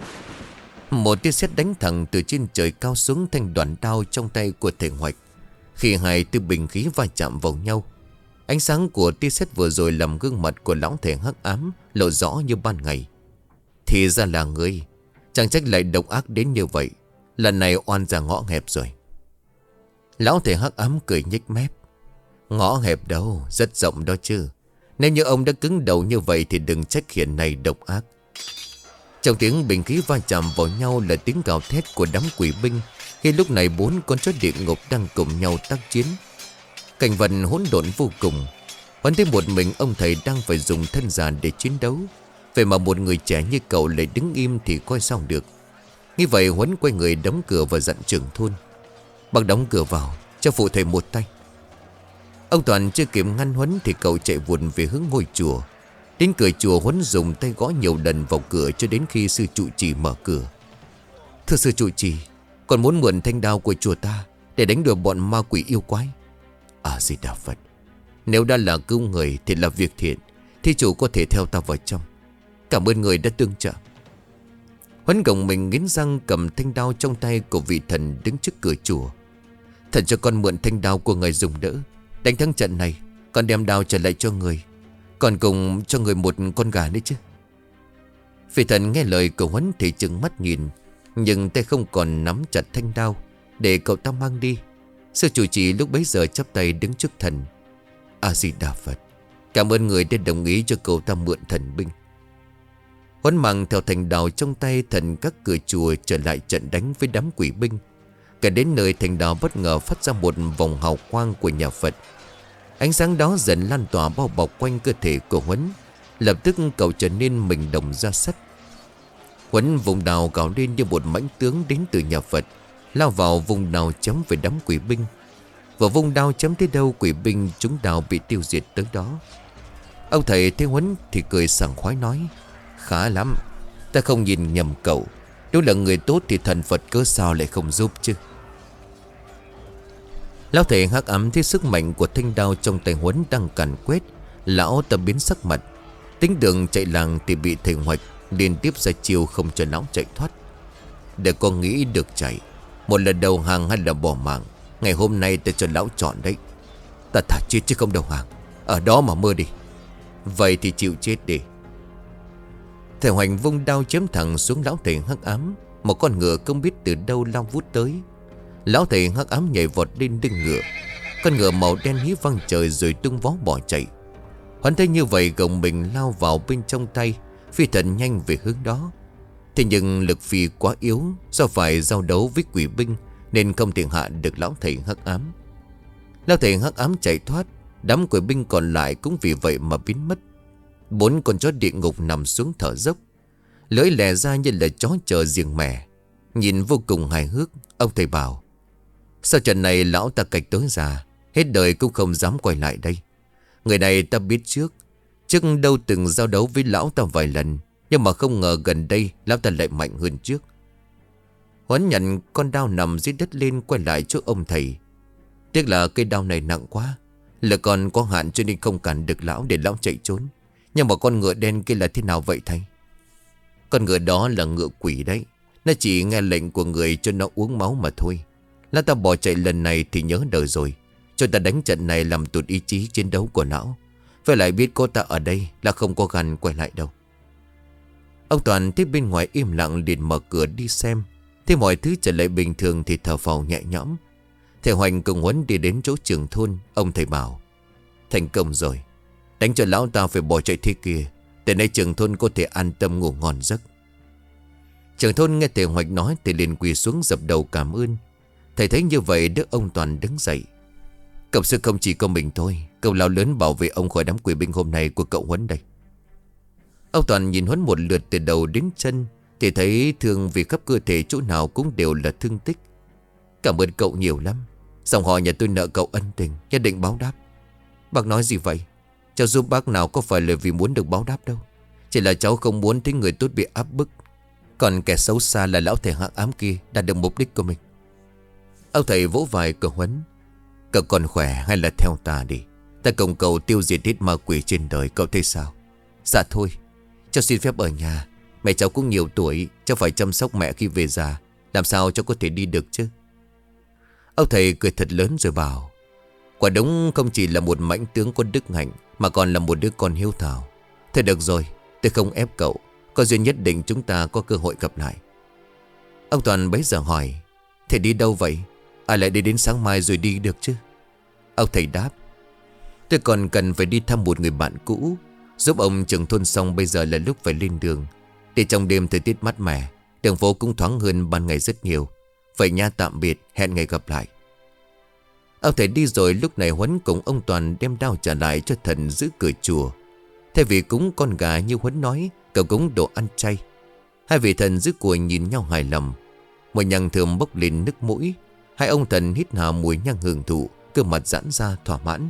Một tia sét đánh thẳng từ trên trời cao xuống thanh đoạn đao trong tay của Thể Hoạch. Khi hai tia bình khí va chạm vào nhau, ánh sáng của tia sét vừa rồi làm gương mặt của lão thể hắc ám lộ rõ như ban ngày. Thì ra là ngươi, chẳng trách lại độc ác đến như vậy. Lần này oan ra ngõ hẹp rồi. Lão thể hắc ám cười nhếch mép. Ngõ hẹp đâu, rất rộng đó chứ. Nếu như ông đã cứng đầu như vậy thì đừng trách hiện này độc ác. Trong tiếng bình khí va chạm vào nhau là tiếng gào thét của đám quỷ binh. Khi lúc này bốn con chó địa ngục đang cùng nhau tác chiến. Cảnh vật hỗn độn vô cùng. Vẫn thấy một mình ông thầy đang phải dùng thân già để chiến đấu. Vậy mà một người trẻ như cậu lại đứng im thì coi sao được. Như vậy Huấn quay người đóng cửa và dặn trưởng thôn. Bác đóng cửa vào, cho phụ thầy một tay. Ông Toàn chưa kịp ngăn Huấn thì cậu chạy vụt về hướng ngôi chùa. Đến cửa chùa, Huấn dùng tay gõ nhiều lần vào cửa cho đến khi sư trụ trì mở cửa. Thưa sư trụ trì, con muốn mượn thanh đao của chùa ta để đánh đuổi bọn ma quỷ yêu quái. À Di Đà Phật. Nếu đã là cứu người thì là việc thiện, thì chủ có thể theo ta vào trong. Cảm ơn người đã tương trợ. Huấn gồng mình nghiến răng cầm thanh đao trong tay của vị thần đứng trước cửa chùa. Thần cho con mượn thanh đao của người dùng đỡ. Đánh thắng trận này, con đem đao trở lại cho người. Còn cùng cho người một con gà nữa chứ. Vị thần nghe lời của Huấn thì chừng mắt nhìn, nhưng tay không còn nắm chặt thanh đao để cậu ta mang đi. Sư chủ trì lúc bấy giờ chắp tay đứng trước thần. A Di Đà Phật. Cảm ơn người đã đồng ý cho cậu ta mượn thần binh. Huấn mang theo thành đào trong tay thần các cửa chùa trở lại trận đánh với đám quỷ binh. Cả đến nơi thành đào bất ngờ phát ra một vòng hào quang của nhà Phật. Ánh sáng đó dần lan tỏa bao bọc quanh cơ thể của Huấn. Lập tức cậu trở nên mình đồng ra sắt. Huấn vùng đào gào lên như một mãnh tướng đến từ nhà Phật, lao vào vùng đào chấm về đám quỷ binh. Và vùng đào chấm tới đâu, quỷ binh chúng đào bị tiêu diệt tới đó. Ông thầy thấy Huấn thì cười sảng khoái nói: Khá lắm, ta không nhìn nhầm cậu. Nếu là người tốt thì thần Phật cớ sao lại không giúp chứ. Lão thầy hắc ám thấy sức mạnh của thanh đao trong tay Huấn đang càn quét. Lão ta biến sắc mặt. Tính đường chạy làng thì bị thầy Hoạch liên tiếp ra chiêu không cho lão chạy thoát. Để con nghĩ được chạy, một là đầu hàng hay là bỏ mạng, ngày hôm nay ta cho lão chọn đấy. Ta thả chết chứ không đầu hàng. Ở đó mà mơ đi. Vậy thì chịu chết đi. Thầy Hoành vung đao chém thẳng xuống lão thầy hắc ám. Một con ngựa không biết từ đâu lao vút tới. Lão thầy hắc ám nhảy vọt lên lưng ngựa. Con ngựa màu đen hí văng trời rồi tung vó bỏ chạy. Hắn thấy như vậy gồng mình lao vào bên trong tay, phi thần nhanh về hướng đó. Thế nhưng lực phi quá yếu, do phải giao đấu với quỷ binh nên không thể hạ được lão thầy hắc ám. Lão thầy hắc ám chạy thoát, đám quỷ binh còn lại cũng vì vậy mà biến mất. Bốn con chó địa ngục nằm xuống thở dốc, lưỡi lè ra như là chó chờ giềng mẻ, nhìn vô cùng hài hước. Ông thầy bảo: Sau trận này lão ta cạch tối già, hết đời cũng không dám quay lại đây. Người này ta biết trước, trước đâu từng giao đấu với lão ta vài lần, nhưng mà không ngờ gần đây lão ta lại mạnh hơn trước. Huấn nhận con đao nằm dưới đất lên, quay lại chỗ ông thầy. Tiếc là cây đao này nặng quá, lực còn có hạn cho nên không cản được lão để lão chạy trốn. Nhưng mà con ngựa đen kia là thế nào vậy thầy? Con ngựa đó là ngựa quỷ đấy. Nó chỉ nghe lệnh của người cho nó uống máu mà thôi. Lão ta bỏ chạy lần này thì nhớ đời rồi. Cho ta đánh trận này làm tụt ý chí chiến đấu của lão. Phải lại biết có ta ở đây là không có gan quay lại đâu. Ông Toàn thấy bên ngoài im lặng liền mở cửa đi xem. Thấy mọi thứ trở lại bình thường thì thở phào nhẹ nhõm. Thầy Hoành cùng Huấn đi đến chỗ trưởng thôn. Ông thầy bảo: Thành công rồi. Đánh cho lão ta phải bỏ chạy thế kia, từ nay trưởng thôn có thể an tâm ngủ ngon giấc. Trưởng thôn nghe thầy Hoạch nói thì liền quỳ xuống dập đầu cảm ơn. Thầy thấy như vậy đứa ông Toàn đứng dậy: Cậu sư không chỉ có mình thôi, cậu lao lớn bảo vệ ông khỏi đám quỷ binh hôm nay của cậu Huấn đây. Ông Toàn nhìn Huấn một lượt từ đầu đến chân thì thấy thương vì khắp cơ thể chỗ nào cũng đều là thương tích. Cảm ơn cậu nhiều lắm. Dòng họ nhà tôi nợ cậu ân tình, nhất định báo đáp. Bác nói gì vậy? Cháu giúp bác nào có phải là vì muốn được báo đáp đâu. Chỉ là cháu không muốn thấy người tốt bị áp bức. Còn kẻ xấu xa là lão thầy hắc ám kia đạt được mục đích của mình. Ông thầy vỗ vai của Huấn: Cậu còn khỏe hay là theo ta đi. Ta cùng cậu tiêu diệt hết ma quỷ trên đời, cậu thấy sao? Dạ thôi, cháu xin phép ở nhà. Mẹ cháu cũng nhiều tuổi, cháu phải chăm sóc mẹ khi về già. Làm sao cháu có thể đi được chứ? Ông thầy cười thật lớn rồi bảo: quả đúng không chỉ là một mãnh tướng có đức hạnh, mà còn là một đứa con hiếu thảo. Thôi được rồi, tôi không ép cậu. Có duyên nhất định chúng ta có cơ hội gặp lại. Ông Toàn bấy giờ hỏi: thầy đi đâu vậy? Ai lại đi đến sáng mai rồi đi được chứ? Ông thầy đáp: tôi còn cần phải đi thăm một người bạn cũ, giúp ông trưởng thôn xong bây giờ là lúc phải lên đường. Để trong đêm thời tiết mát mẻ, đường phố cũng thoáng hơn ban ngày rất nhiều. Vậy nha, tạm biệt, hẹn ngày gặp lại. Ông thầy đi rồi, lúc này Huấn cùng ông Toàn đem đao trả lại cho thần giữ cửa chùa. Thay vì cúng con gà như Huấn nói, cậu cúng đồ ăn chay. Hai vị thần giữ của nhìn nhau hài lòng. Mùi nhang thơm bốc lên nước mũi. Hai ông thần hít hà mùi nhang hưởng thụ, cơ mặt giãn ra thỏa mãn.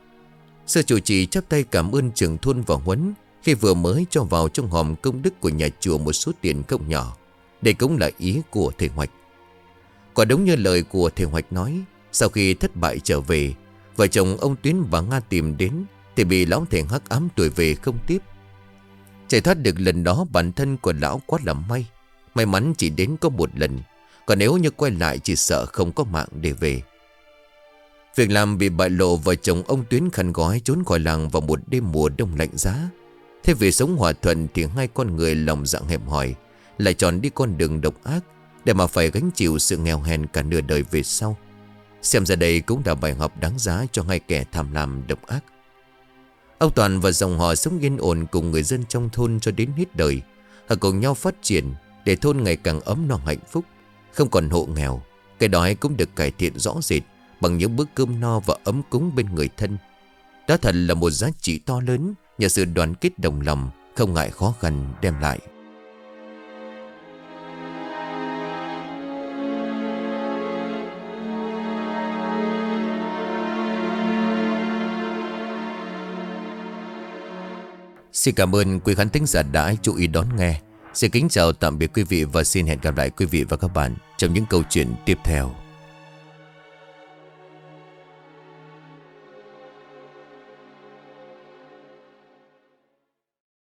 Sư chủ trì chắp tay cảm ơn trưởng thôn và Huấn khi vừa mới cho vào trong hòm công đức của nhà chùa một số tiền không nhỏ. Đây cũng là ý của thầy Hoạch. Quả đúng như lời của thầy Hoạch nói, sau khi thất bại trở về, vợ chồng ông Tuyến và Nga tìm đến thì bị lão thầy hắc ám đuổi về không tiếp. Chạy thoát được lần đó bản thân của lão quá là may. May mắn chỉ đến có một lần, còn nếu như quay lại chỉ sợ không có mạng để về. Việc làm bị bại lộ, vợ chồng ông Tuyến khăn gói trốn khỏi làng vào một đêm mùa đông lạnh giá. Thế vì sống hòa thuận thì hai con người lòng dạ hẹp hòi lại chọn đi con đường độc ác để mà phải gánh chịu sự nghèo hèn cả nửa đời về sau. Xem ra đây cũng là bài học đáng giá cho hai kẻ tham lam độc ác. Ông Toàn và dòng họ sống yên ổn cùng người dân trong thôn cho đến hết đời. Họ cùng nhau phát triển để thôn ngày càng ấm no hạnh phúc, không còn hộ nghèo. Cái đói cũng được cải thiện rõ rệt bằng những bữa cơm no và ấm cúng bên người thân. Đó thật là một giá trị to lớn nhờ sự đoàn kết đồng lòng, không ngại khó khăn đem lại. Xin cảm ơn quý khán thính giả đã chú ý đón nghe. Xin kính chào tạm biệt quý vị và xin hẹn gặp lại quý vị và các bạn trong những câu chuyện tiếp theo.